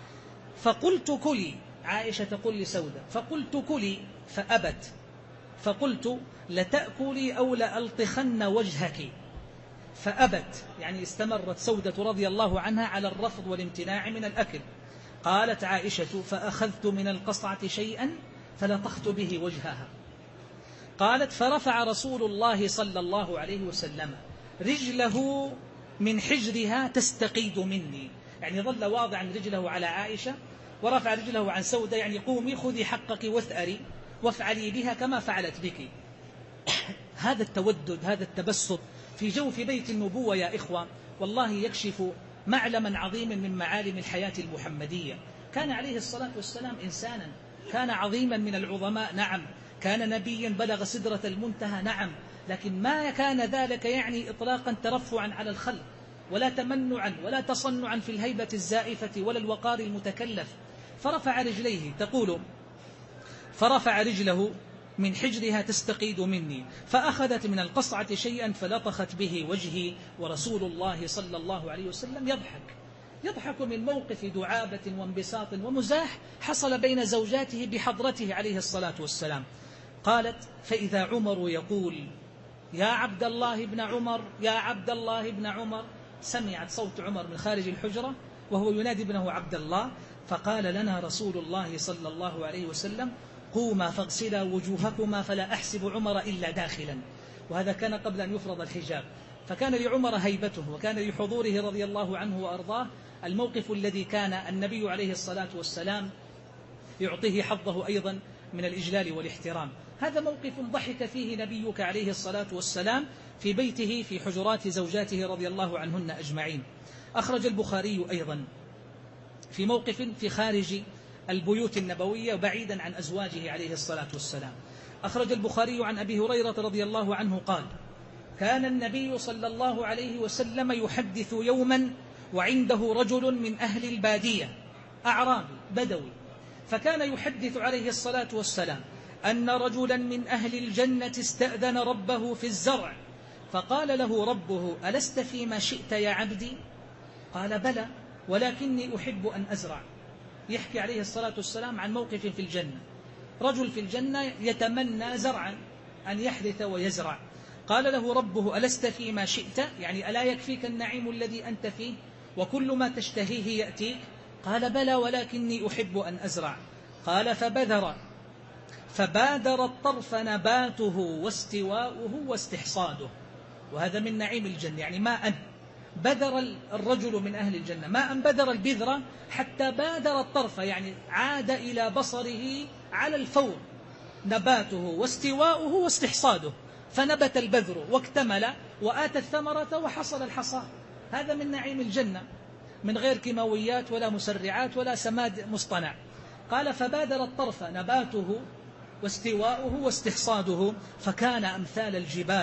فقلت كلي. عائشة تقول لسودة: فقلت كلي فأبت، فقلت لتأكلي أو لألطخن وجهك، فأبت، يعني استمرت سودة رضي الله عنها على الرفض والامتناع من الأكل. قالت عائشة: فأخذت من القصعة شيئا فلطخت به وجهها. قالت: فرفع رسول الله صلى الله عليه وسلم رجله من حجرها تستقيد مني، يعني ظل واضعا رجله على عائشة ورفع رجله عن سودة، يعني قومي خذي حقك واثأري وافعلي بها كما فعلت بك. هذا التودد، هذا التبسط في جوف بيت النبوة يا إخوة والله يكشف معلما عظيما من معالم الحياة المحمدية. كان عليه الصلاة والسلام إنسانا، كان عظيما من العظماء، نعم، كان نبيا بلغ سدرة المنتهى، نعم، لكن ما كان ذلك يعني إطلاقا ترفعا على الخلق ولا تمنعا ولا تصنعا في الهيبة الزائفة ولا الوقار المتكلف. فرفع رجليه، تقول: فرفع رجله من حجرها تستقيد مني، فأخذت من القصعة شيئا فلطخت به وجهي، ورسول الله صلى الله عليه وسلم يضحك يضحك من موقف دعابة وانبساط ومزاح حصل بين زوجاته بحضرته عليه الصلاة والسلام. قالت: فإذا عمر يقول: يا عبد الله بن عمر، يا عبد الله بن عمر. سمعت صوت عمر من خارج الحجرة وهو ينادي ابنه عبد الله، فقال لنا رسول الله صلى الله عليه وسلم: قوما فاغسلا وجوهكما فلا أحسب عمر إلا داخلا. وهذا كان قبل أن يفرض الحجاب، فكان لعمر هيبته وكان لحضوره رضي الله عنه وأرضاه الموقف الذي كان النبي عليه الصلاة والسلام يعطيه حظه أيضا من الإجلال والاحترام. هذا موقف ضحك فيه نبيك عليه الصلاة والسلام في بيته في حجرات زوجاته رضي الله عنهن أجمعين. أخرج البخاري أيضا في موقف في خارج البيوت النبوية بعيدا عن أزواجه عليه الصلاة والسلام. أخرج البخاري عن أبي هريرة رضي الله عنه قال: كان النبي صلى الله عليه وسلم يحدث يوما وعنده رجل من أهل البادية أعرابي بدوي، فكان يحدث عليه الصلاة والسلام أن رجلا من أهل الجنة استأذن ربه في الزرع، فقال له ربه: ألست فيما شئت يا عبدي؟ قال: بلى، ولكني أحب أن أزرع. يحكي عليه الصلاة والسلام عن موقف في الجنة، رجل في الجنة يتمنى زرعا أن يحدث ويزرع. قال له ربه: ألست فيما شئت؟ يعني ألا يكفيك النعيم الذي أنت فيه وكل ما تشتهيه يأتيك؟ قال: بلى، ولكني أحب أن أزرع. قال: فبذر فبادر الطرف نباته واستواؤه واستحصاده. وهذا من نعيم الجنة، يعني ما أن بذر الرجل من أهل الجنة، ما أن بذر البذرة حتى بادر الطرف، يعني عاد إلى بصره على الفور، نباته واستواؤه واستحصاده، فنبت البذر واكتمل وآتى الثمرة وحصل الحصاد. هذا من نعيم الجنة من غير كيماويات ولا مسرعات ولا سماد مصطنع. قال: فبادر الطرف نباته واستواؤه واستحصاده، فكان أمثال الجبال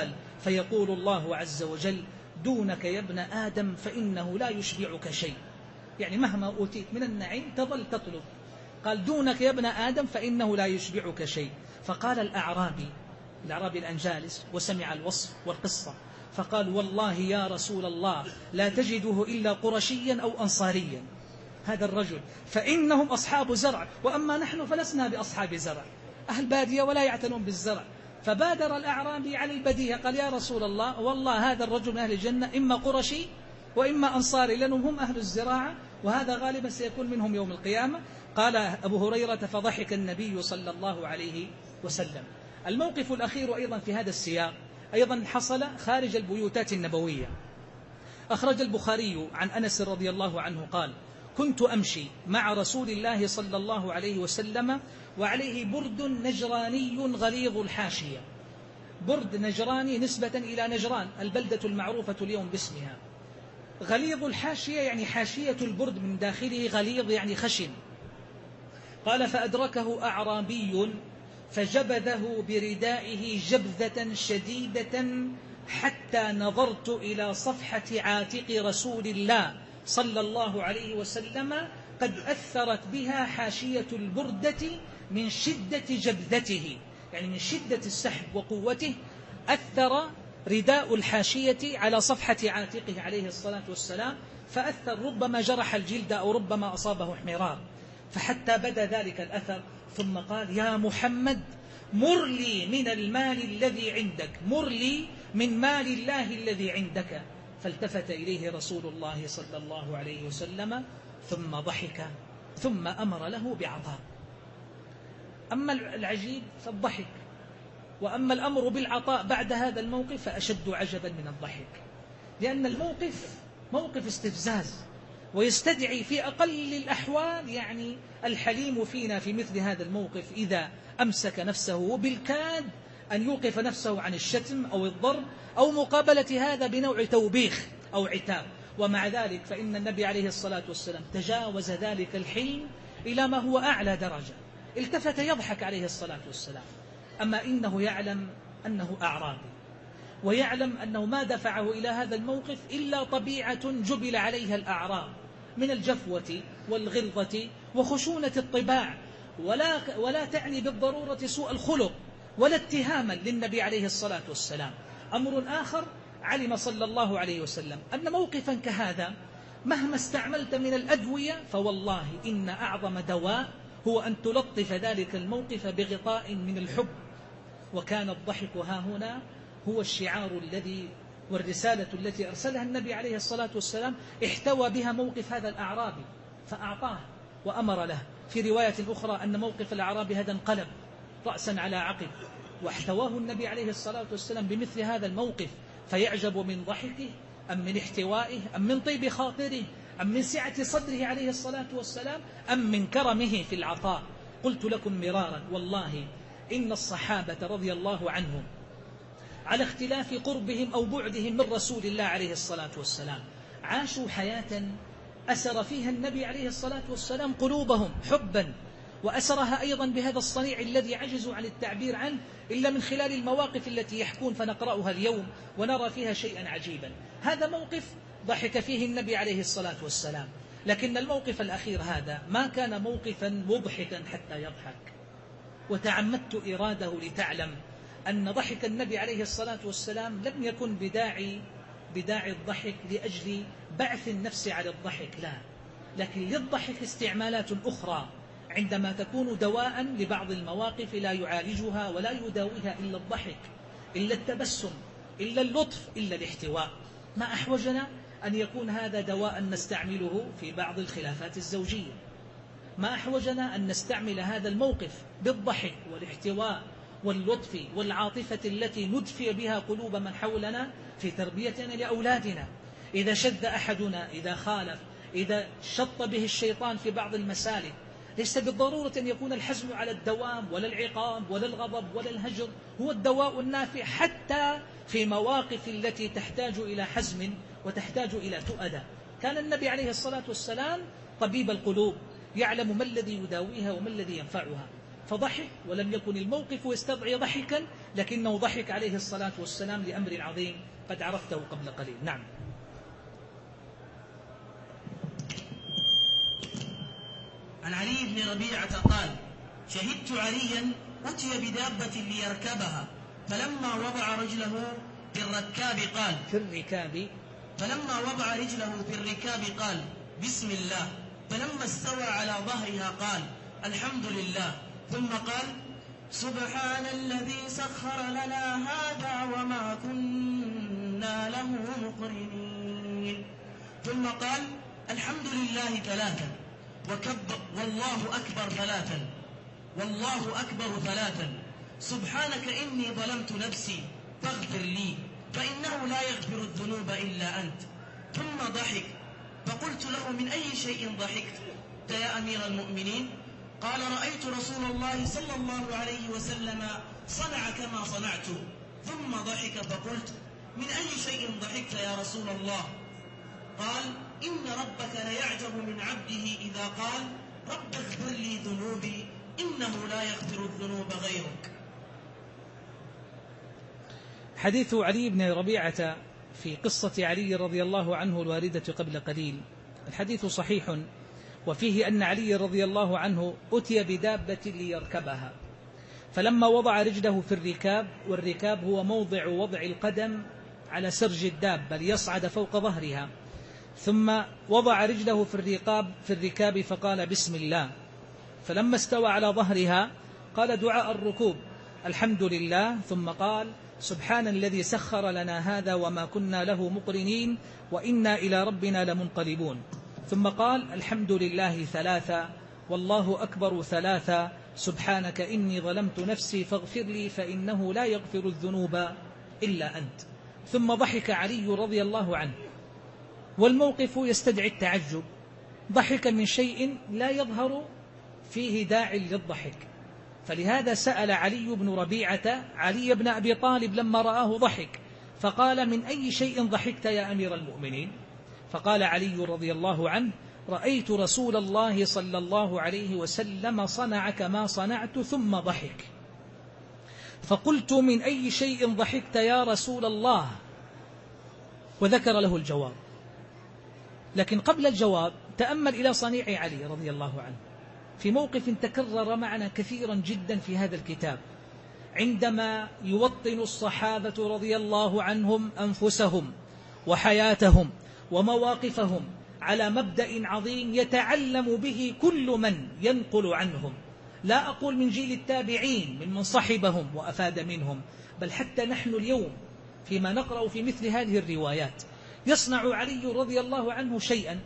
فيقول الله عز وجل: دونك يا ابن آدم فإنه لا يشبعك شيء، يعني مهما أوتيت من النعيم تظل تطلب. قال: دونك يا ابن آدم فإنه لا يشبعك شيء. فقال الأعرابي الأعرابي الآن جالس وسمع الوصف والقصة، فقال: والله يا رسول الله لا تجده إلا قرشيا أو أنصاريا، هذا الرجل، فإنهم أصحاب زرع، وأما نحن فلسنا بأصحاب زرع، أهل بادية ولا يعتنون بالزرع. فبادر الأعرابي على البديهة، قال: يا رسول الله والله هذا الرجل من أهل الجنة، إما قرشي وإما أنصاري، لأنهم هم أهل الزراعة، وهذا غالبا سيكون منهم يوم القيامة. قال أبو هريرة: فضحك النبي صلى الله عليه وسلم. الموقف الأخير أيضا في هذا السياق أيضا حصل خارج البيوتات النبوية. أخرج البخاري عن أنس رضي الله عنه قال: كنت أمشي مع رسول الله صلى الله عليه وسلم وعليه برد نجراني غليظ الحاشية. برد نجراني نسبة إلى نجران البلدة المعروفة اليوم باسمها. غليظ الحاشية يعني حاشية البرد من داخله غليظ يعني خشن. قال: فأدركه أعرابي فجبذه بردائه جبذة شديدة حتى نظرت إلى صفحة عاتق رسول الله صلى الله عليه وسلم قد أثرت بها حاشية البردة من شدة جبذته، يعني من شدة السحب وقوته أثر رداء الحاشية على صفحة عاتقه عليه الصلاة والسلام، فأثر، ربما جرح الجلد أو ربما أصابه احمرار، فحتى بدا ذلك الأثر. ثم قال: يا محمد مر لي من المال الذي عندك، مر لي من مال الله الذي عندك. فالتفت إليه رسول الله صلى الله عليه وسلم ثم ضحك ثم أمر له بعطاء. أما العجيب فالضحك، وأما الأمر بالعطاء بعد هذا الموقف فأشد عجبا من الضحك، لأن الموقف موقف استفزاز ويستدعي في أقل الأحوال يعني الحليم فينا في مثل هذا الموقف إذا أمسك نفسه بالكاد أن يوقف نفسه عن الشتم أو الضرب أو مقابلة هذا بنوع توبيخ أو عتاب. ومع ذلك فإن النبي عليه الصلاة والسلام تجاوز ذلك الحلم إلى ما هو أعلى درجة، التفت يضحك عليه الصلاة والسلام. أما إنه يعلم أنه أعرابي، ويعلم أنه ما دفعه إلى هذا الموقف إلا طبيعة جبل عليها الأعراب من الجفوة والغلظة وخشونة الطباع، ولا, ولا تعني بالضرورة سوء الخلق ولا اتهاما للنبي عليه الصلاة والسلام. أمر آخر، علم صلى الله عليه وسلم أن موقفا كهذا مهما استعملت من الأدوية فوالله إن أعظم دواء هو أن تلطف ذلك الموقف بغطاء من الحب. وكان الضحك ها هنا هو الشعار الذي والرسالة التي أرسلها النبي عليه الصلاة والسلام احتوى بها موقف هذا الأعرابي فأعطاه وأمر له. في رواية أخرى أن موقف الأعرابي هذا انقلب رأسا على عقب، واحتواه النبي عليه الصلاة والسلام بمثل هذا الموقف، فيعجب من ضحكه أم من احتوائه أم من طيب خاطره أم من سعة صدره عليه الصلاة والسلام أم من كرمه في العطاء. قلت لكم مرارا والله إن الصحابة رضي الله عنهم على اختلاف قربهم أو بعدهم من رسول الله عليه الصلاة والسلام عاشوا حياة أسر فيها النبي عليه الصلاة والسلام قلوبهم حبا، وأسرها أيضا بهذا الصنيع الذي عجزوا عن التعبير عنه إلا من خلال المواقف التي يحكون فنقرأها اليوم ونرى فيها شيئا عجيبا. هذا موقف ضحك فيه النبي عليه الصلاة والسلام، لكن الموقف الأخير هذا ما كان موقفا مضحكا حتى يضحك. وتعمدت إراده لتعلم أن ضحك النبي عليه الصلاة والسلام لم يكن بداعي بداعي الضحك لأجل بعث النفس على الضحك، لا، لكن للضحك استعمالات أخرى عندما تكون دواء لبعض المواقف لا يعالجها ولا يداويها إلا الضحك، إلا التبسم، إلا اللطف، إلا الاحتواء. ما أحوجنا أن يكون هذا دواء نستعمله في بعض الخلافات الزوجية، ما أحوجنا أن نستعمل هذا الموقف بالضحك والاحتواء واللطف والعاطفة التي ندفي بها قلوب من حولنا في تربيتنا لأولادنا. إذا شذ أحدنا، إذا خالف، إذا شط به الشيطان في بعض المسالك، ليس بالضرورة أن يكون الحزم على الدوام ولا العقاب ولا الغضب ولا الهجر هو الدواء النافع حتى في مواقف التي تحتاج إلى حزم وتحتاج إلى تؤدى. كان النبي عليه الصلاة والسلام طبيب القلوب، يعلم ما الذي يداويها وما الذي ينفعها، فضحك ولم يكن الموقف يستدعي ضحكا لكنه ضحك عليه الصلاة والسلام لأمر عظيم قد عرفته قبل قليل. نعم. عن علي بن ربيعة قال: شهدت عليا أتي بدابة ليركبها، فلما وضع رجله في الركاب قال في الركاب فلما وضع رجله في الركاب قال: بسم الله. فلما استوى على ظهرها قال: الحمد لله. ثم قال: سبحان الذي سخر لنا هذا وما كنا له مقرنين. ثم قال: الحمد لله ثلاثا، وكبر والله أكبر ثلاثا، والله أكبر ثلاثا، سبحانك إني ظلمت نفسي فاغفر لي فإنه لا يغفر الذنوب إلا أنت. ثم ضحك، فقلت له: من أي شيء ضحكت يا أمير المؤمنين؟ قال: رأيت رسول الله صلى الله عليه وسلم صنع كما صنعت. ثم ضحك، فقلت: من أي شيء ضحكت يا رسول الله؟ قال: إن ربك ليعجب من عبده إذا قال: رب اغفر لي ذنوبي إنه لا يغفر الذنوب غيرك. حديث علي بن ربيعة في قصة علي رضي الله عنه الواردة قبل قليل، الحديث صحيح، وفيه أن علي رضي الله عنه أتي بدابة ليركبها، فلما وضع رجله في الركاب، والركاب هو موضع وضع القدم على سرج الدابة ليصعد فوق ظهرها، ثم وضع رجله في الركاب في الركاب فقال: بسم الله. فلما استوى على ظهرها قال دعاء الركوب: الحمد لله. ثم قال: سبحان الذي سخر لنا هذا وما كنا له مقرنين وإنا إلى ربنا لمنقلبون. ثم قال: الحمد لله ثلاثا، والله أكبر ثلاثا، سبحانك إني ظلمت نفسي فاغفر لي فإنه لا يغفر الذنوب إلا أنت. ثم ضحك علي رضي الله عنه، والموقف يستدعي التعجب، ضحك من شيء لا يظهر فيه داعي للضحك، فلهذا سأل علي بن ربيعة علي بن أبي طالب لما رآه ضحك، فقال: من أي شيء ضحكت يا أمير المؤمنين؟ فقال علي رضي الله عنه: رأيت رسول الله صلى الله عليه وسلم صنع كما صنعت. ثم ضحك، فقلت: من أي شيء ضحكت يا رسول الله؟ وذكر له الجواب. لكن قبل الجواب تأمل إلى صنيع علي رضي الله عنه في موقف تكرر معنا كثيرا جدا في هذا الكتاب، عندما يوطن الصحابة رضي الله عنهم أنفسهم وحياتهم ومواقفهم على مبدأ عظيم يتعلم به كل من ينقل عنهم، لا أقول من جيل التابعين ممن صحبهم وأفاد منهم، بل حتى نحن اليوم فيما نقرأ في مثل هذه الروايات. يصنع علي رضي الله عنه شيئا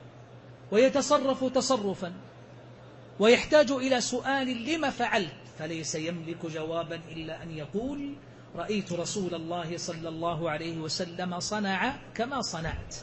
ويتصرف تصرفا ويحتاج إلى سؤال: لما فعلت؟ فليس يملك جوابا إلا أن يقول: رأيت رسول الله صلى الله عليه وسلم صنع كما صنعت.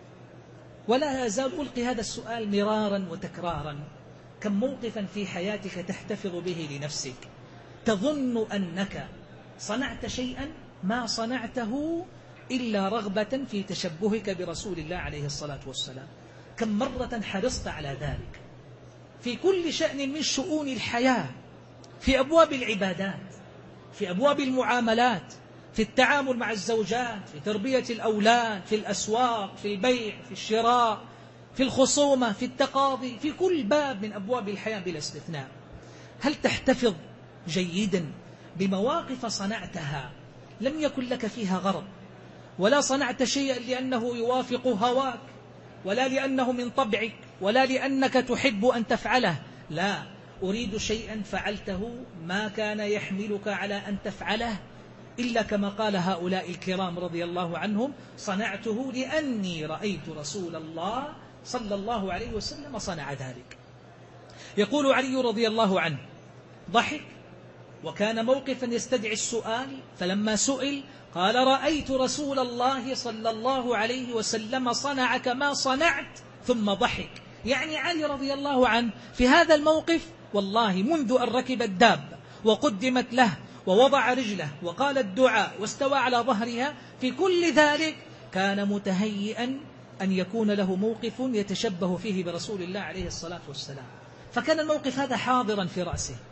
ولا أزال ألقي هذا السؤال مرارا وتكرارا: كم موقفا في حياتك تحتفظ به لنفسك تظن أنك صنعت شيئا ما صنعته إلا رغبة في تشبهك برسول الله عليه الصلاة والسلام؟ كم مرة حرصت على ذلك في كل شأن من شؤون الحياة، في أبواب العبادات، في أبواب المعاملات، في التعامل مع الزوجات، في تربية الأولاد، في الأسواق، في البيع، في الشراء، في الخصومة، في التقاضي، في كل باب من أبواب الحياة بلا استثناء. هل تحتفظ جيدا بمواقف صنعتها لم يكن لك فيها غرض، ولا صنعت شيئا لأنه يوافق هواك، ولا لأنه من طبعك، ولا لأنك تحب أن تفعله؟ لا، أريد شيئا فعلته ما كان يحملك على أن تفعله إلا كما قال هؤلاء الكرام رضي الله عنهم: صنعته لأني رأيت رسول الله صلى الله عليه وسلم صنع ذلك. يقول علي رضي الله عنه: ضحك وكان موقفا يستدعي السؤال، فلما سئل قال: رأيت رسول الله صلى الله عليه وسلم صنع كما صنعت. ثم ضحك، يعني علي رضي الله عنه في هذا الموقف والله منذ أن ركب الدابة وقدمت له ووضع رجله وقال الدعاء واستوى على ظهرها، في كل ذلك كان متهيئا أن يكون له موقف يتشبه فيه برسول الله عليه الصلاة والسلام، فكان الموقف هذا حاضرا في رأسه.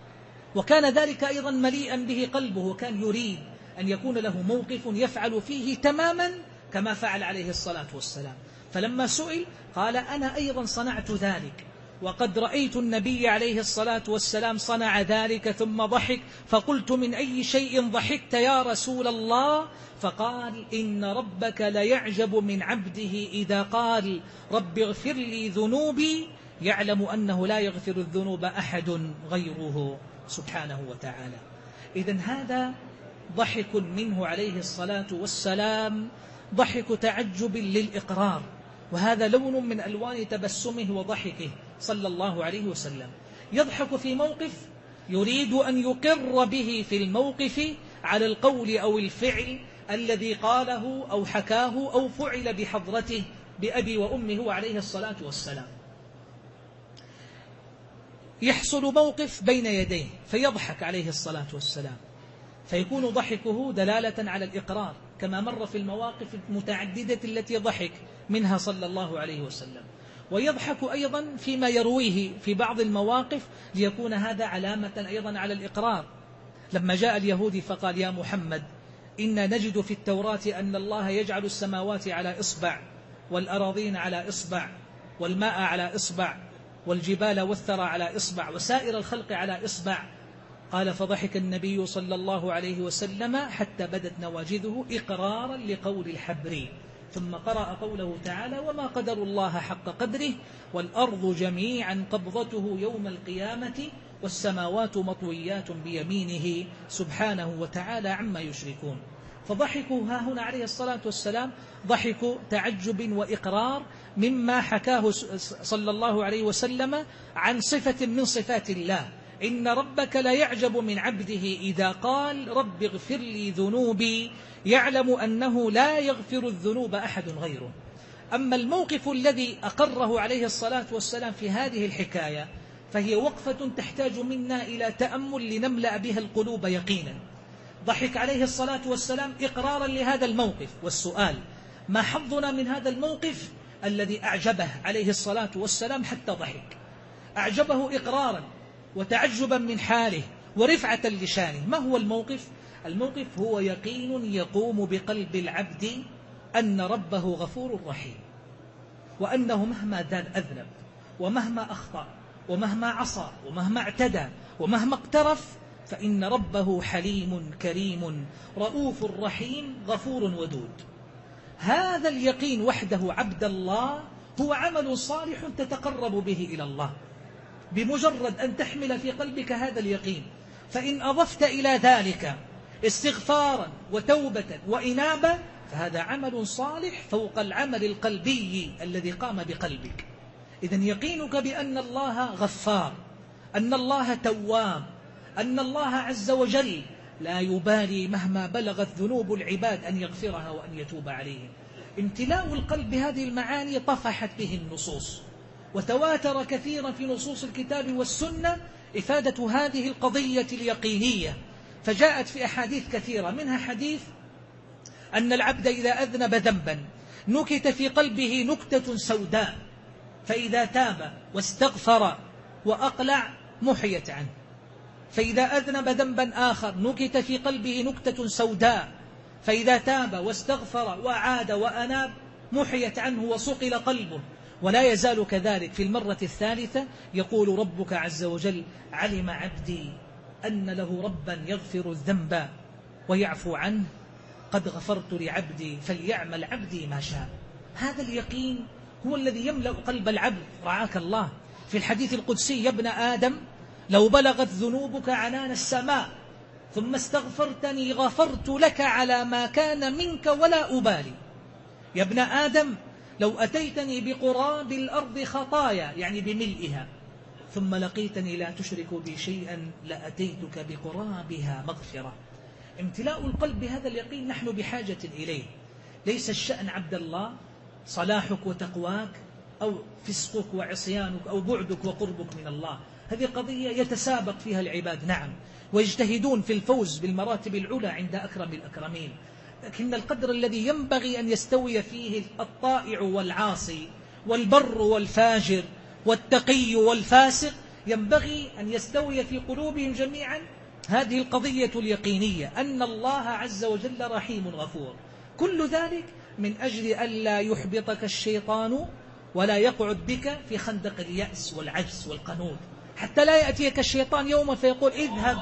وكان ذلك أيضا مليئا به قلبه، وكان يريد أن يكون له موقف يفعل فيه تماما كما فعل عليه الصلاة والسلام. فلما سئل قال أنا أيضا صنعت ذلك، وقد رأيت النبي عليه الصلاة والسلام صنع ذلك ثم ضحك، فقلت من أي شيء ضحكت يا رسول الله؟ فقال إن ربك ليعجب من عبده إذا قال رب اغفر لي ذنوبي، يعلم أنه لا يغفر الذنوب أحد غيره سبحانه وتعالى. إذن هذا ضحك منه عليه الصلاة والسلام، ضحك تعجب للإقرار، وهذا لون من ألوان تبسمه وضحكه صلى الله عليه وسلم. يضحك في موقف يريد أن يقر به في الموقف على القول أو الفعل الذي قاله أو حكاه أو فعل بحضرته بأبي وأمه عليه الصلاة والسلام. يحصل موقف بين يديه فيضحك عليه الصلاة والسلام، فيكون ضحكه دلالة على الإقرار، كما مر في المواقف المتعددة التي ضحك منها صلى الله عليه وسلم. ويضحك أيضا فيما يرويه في بعض المواقف ليكون هذا علامة أيضا على الإقرار. لما جاء اليهودي فقال يا محمد إنا نجد في التوراة أن الله يجعل السماوات على إصبع والأراضين على إصبع والماء على إصبع والجبال والثرى على إصبع وسائر الخلق على إصبع. قال فضحك النبي صلى الله عليه وسلم حتى بدت نواجذه إقرارا لقول الحبر، ثم قرأ قوله تعالى وما قدر الله حق قدره والأرض جميعا قبضته يوم القيامة والسماوات مطويات بيمينه سبحانه وتعالى عما يشركون. فضحكوا ها هنا عليه الصلاة والسلام ضحك تعجب وإقرار مما حكاه صلى الله عليه وسلم عن صفة من صفات الله، إن ربك لا يعجب من عبده إذا قال رب اغفر لي ذنوبي، يعلم أنه لا يغفر الذنوب أحد غيره. أما الموقف الذي أقره عليه الصلاة والسلام في هذه الحكاية فهي وقفة تحتاج منا إلى تأمل لنملأ بها القلوب يقينا. ضحك عليه الصلاة والسلام إقرارا لهذا الموقف، والسؤال ما حظنا من هذا الموقف الذي أعجبه عليه الصلاة والسلام حتى ضحك؟ أعجبه إقرارا وتعجبا من حاله ورفعة لشانه. ما هو الموقف؟ الموقف هو يقين يقوم بقلب العبد أن ربه غفور رحيم، وأنه مهما أذنب ومهما أخطأ ومهما عصى ومهما اعتدى ومهما اقترف فإن ربه حليم كريم رؤوف رحيم غفور ودود. هذا اليقين وحده عبد الله هو عمل صالح تتقرب به إلى الله بمجرد أن تحمل في قلبك هذا اليقين. فإن أضفت إلى ذلك استغفارا وتوبة وإنابة فهذا عمل صالح فوق العمل القلبي الذي قام بقلبك. إذن يقينك بأن الله غفار، أن الله تواب، أن الله عز وجل لا يبالي مهما بلغت ذنوب العباد أن يغفرها وأن يتوب عليهم. امتلاء القلب بهذه المعاني طفحت به النصوص، وتواتر كثيرا في نصوص الكتاب والسنة إفادة هذه القضية اليقينية، فجاءت في أحاديث كثيرة، منها حديث أن العبد إذا أذنب ذنبا نكت في قلبه نكتة سوداء، فإذا تاب واستغفر وأقلع محيت عنه. فإذا أذنب ذنبا آخر نكت في قلبه نكتة سوداء، فإذا تاب واستغفر وعاد وأناب محيت عنه وصقل قلبه. ولا يزال كذلك. في المرة الثالثة يقول ربك عز وجل علم عبدي أن له ربا يغفر الذنب ويعفو عنه قد غفرت لعبدي فليعمل عبدي ما شاء. هذا اليقين هو الذي يملأ قلب العبد رعاك الله. في الحديث القدسي يا ابن آدم لو بلغت ذنوبك عنان السماء ثم استغفرتني غفرت لك على ما كان منك ولا أبالي. يا ابن آدم لو أتيتني بقراب الأرض خطايا يعني بملئها ثم لقيتني لا تشرك بي شيئا لأتيتك بقرابها مغفرة. امتلاء القلب بهذا اليقين نحن بحاجة إليه. ليس الشأن عبد الله صلاحك وتقواك أو فسقك وعصيانك أو بعدك وقربك من الله. هذه قضية يتسابق فيها العباد نعم، ويجتهدون في الفوز بالمراتب العلى عند أكرم الأكرمين، لكن القدر الذي ينبغي أن يستوي فيه الطائع والعاصي والبر والفاجر والتقي والفاسق ينبغي أن يستوي في قلوبهم جميعا هذه القضية اليقينية أن الله عز وجل رحيم غفور. كل ذلك من أجل ألا يحبطك الشيطان ولا يقعد بك في خندق اليأس والعجز والقنوط، حتى لا يأتيك الشيطان يوما فيقول اذهب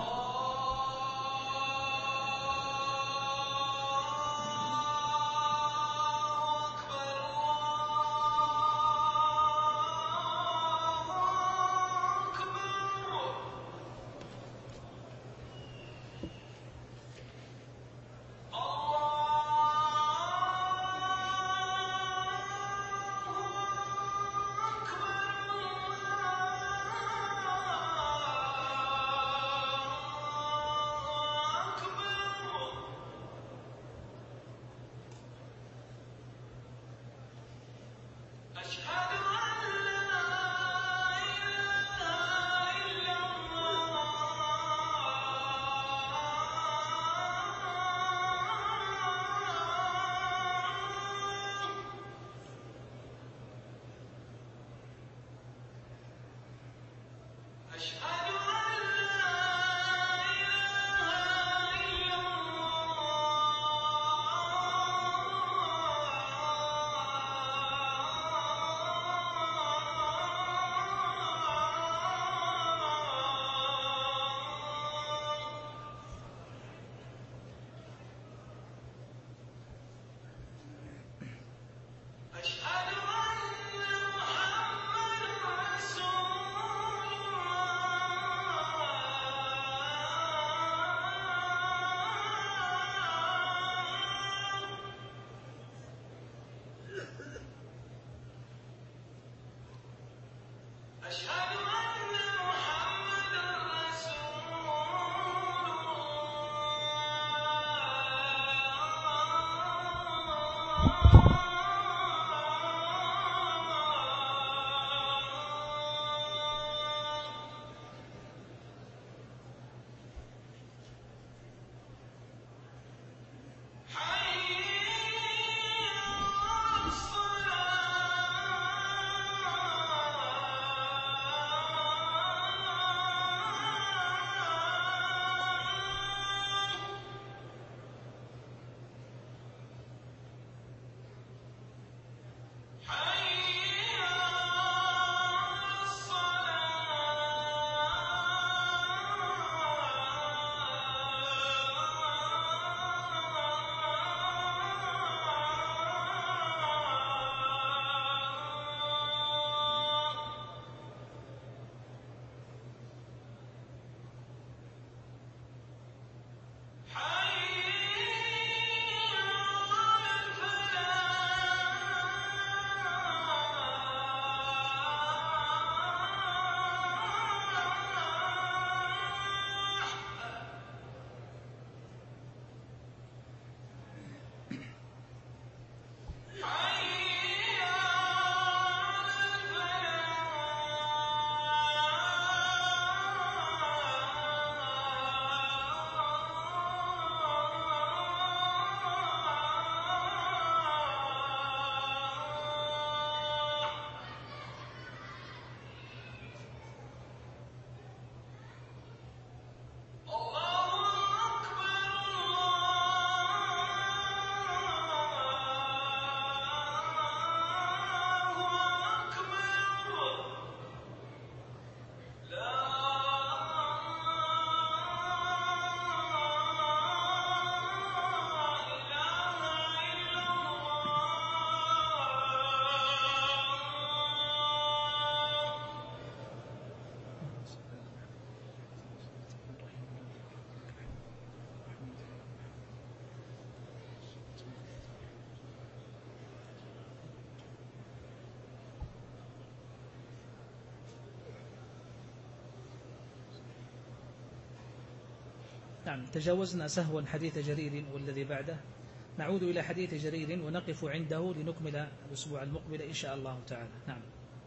نعم. تجاوزنا سهوا حديث جرير والذي بعده، نعود إلى حديث جرير ونقف عنده لنكمل الأسبوع المقبل إن شاء الله تعالى. نعم.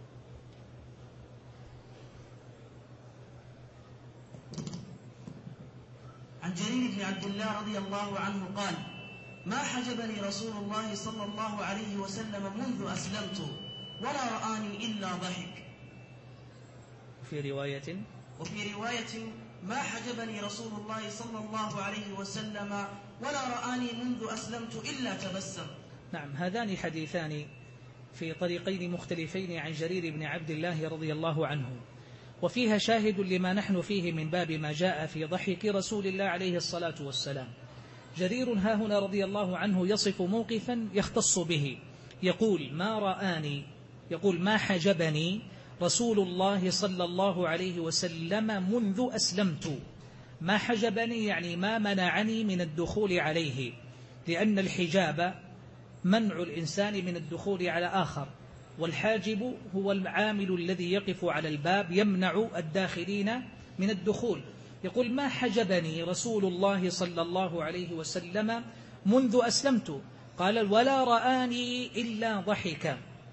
عن جرير بن عبد الله رضي الله عنه قال: ما حجبني رسول الله صلى الله عليه وسلم منذ أسلمت ولا رآني إلا ضحك، وفي رواية وفي رواية ما حجبني رسول الله صلى الله عليه وسلم ولا رآني منذ أسلمت إلا تبسم. نعم، هذان حديثان في طريقين مختلفين عن جرير بن عبد الله رضي الله عنه، وفيها شاهد لما نحن فيه من باب ما جاء في ضحك رسول الله عليه الصلاة والسلام. جرير ها هنا رضي الله عنه يصف موقفا يختص به، يقول ما رآني، يقول ما حجبني رسول الله صلى الله عليه وسلم منذ أسلمت. ما حجبني يعني ما منعني من الدخول عليه، لأن الحجاب منع الإنسان من الدخول على آخر، والحاجب هو العامل الذي يقف على الباب يمنع الداخلين من الدخول. يقول ما حجبني رسول الله صلى الله عليه وسلم منذ أسلمت، قال ولا رآني إلا ضحك.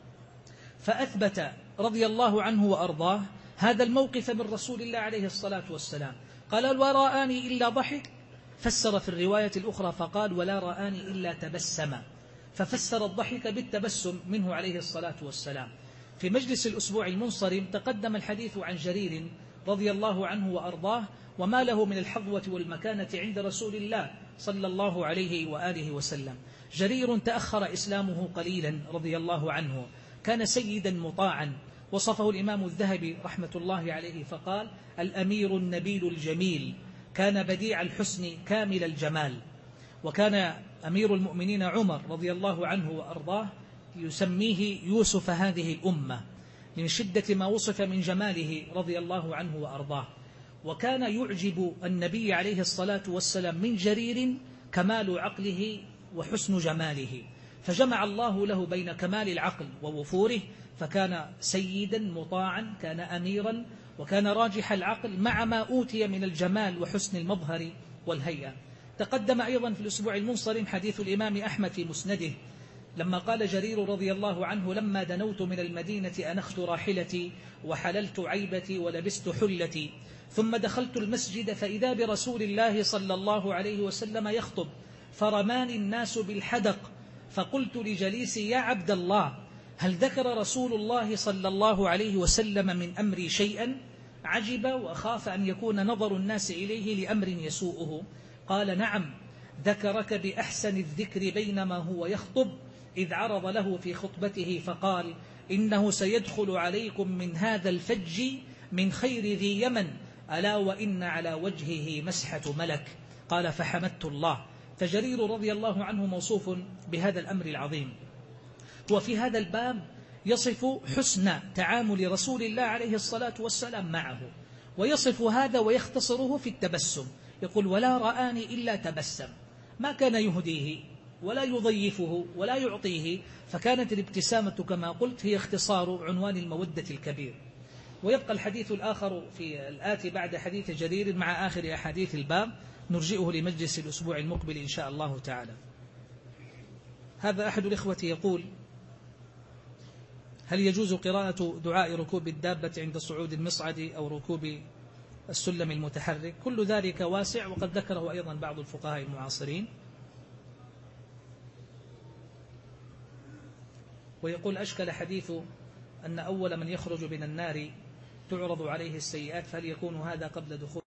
فأثبت رضي الله عنه وأرضاه هذا الموقف من رسول الله عليه الصلاة والسلام، قال ولا رآني إلا ضحك. فسر في الرواية الأخرى فقال ولا رآني إلا تبسم، ففسر الضحك بالتبسم منه عليه الصلاة والسلام. في مجلس الأسبوع المنصرم تقدم الحديث عن جرير رضي الله عنه وأرضاه وما له من الحظوة والمكانة عند رسول الله صلى الله عليه وآله وسلم. جرير تأخر إسلامه قليلا رضي الله عنه، كان سيدا مطاعا، وصفه الإمام الذهبي رحمة الله عليه فقال الأمير النبيل الجميل، كان بديع الحسن كامل الجمال. وكان أمير المؤمنين عمر رضي الله عنه وأرضاه يسميه يوسف هذه الأمة من شدة ما وصف من جماله رضي الله عنه وأرضاه. وكان يعجب النبي عليه الصلاة والسلام من جرير كمال عقله وحسن جماله، فجمع الله له بين كمال العقل ووفوره، فكان سيدا مطاعا، كان أميرا، وكان راجح العقل مع ما أوتي من الجمال وحسن المظهر والهيئة. تقدم أيضا في الأسبوع المنصرم حديث الإمام أحمد في مسنده لما قال جرير رضي الله عنه لما دنوت من المدينة أنخت راحلتي وحللت عيبتي ولبست حلتي، ثم دخلت المسجد فإذا برسول الله صلى الله عليه وسلم يخطب، فرماني الناس بالحدق، فقلت لجليسي يا عبد الله هل ذكر رسول الله صلى الله عليه وسلم من أمري شيئا؟ عجب وخاف أن يكون نظر الناس إليه لأمر يسوءه. قال نعم، ذكرك بأحسن الذكر بينما هو يخطب، إذ عرض له في خطبته فقال إنه سيدخل عليكم من هذا الفج من خير ذي يمن، ألا وإن على وجهه مسحة ملك. قال فحمدت الله. فجرير رضي الله عنه موصوف بهذا الأمر العظيم. وفي هذا الباب يصف حسن تعامل رسول الله عليه الصلاة والسلام معه، ويصف هذا ويختصره في التبسم، يقول ولا رآني إلا تبسم، ما كان يهديه ولا يضيفه ولا يعطيه، فكانت الابتسامة كما قلت هي اختصار عنوان المودة الكبير. ويبقى الحديث الآخر في الآتي بعد حديث جرير مع آخر أحاديث الباب، نرجئه لمجلس الأسبوع المقبل إن شاء الله تعالى. هذا أحد الإخوة يقول هل يجوز قراءة دعاء ركوب الدابة عند صعود المصعد أو ركوب السلم المتحرك؟ كل ذلك واسع، وقد ذكره أيضا بعض الفقهاء المعاصرين. ويقول أشكل حديث أن أول من يخرج من النار تعرض عليه السيئات، فهل يكون هذا قبل دخول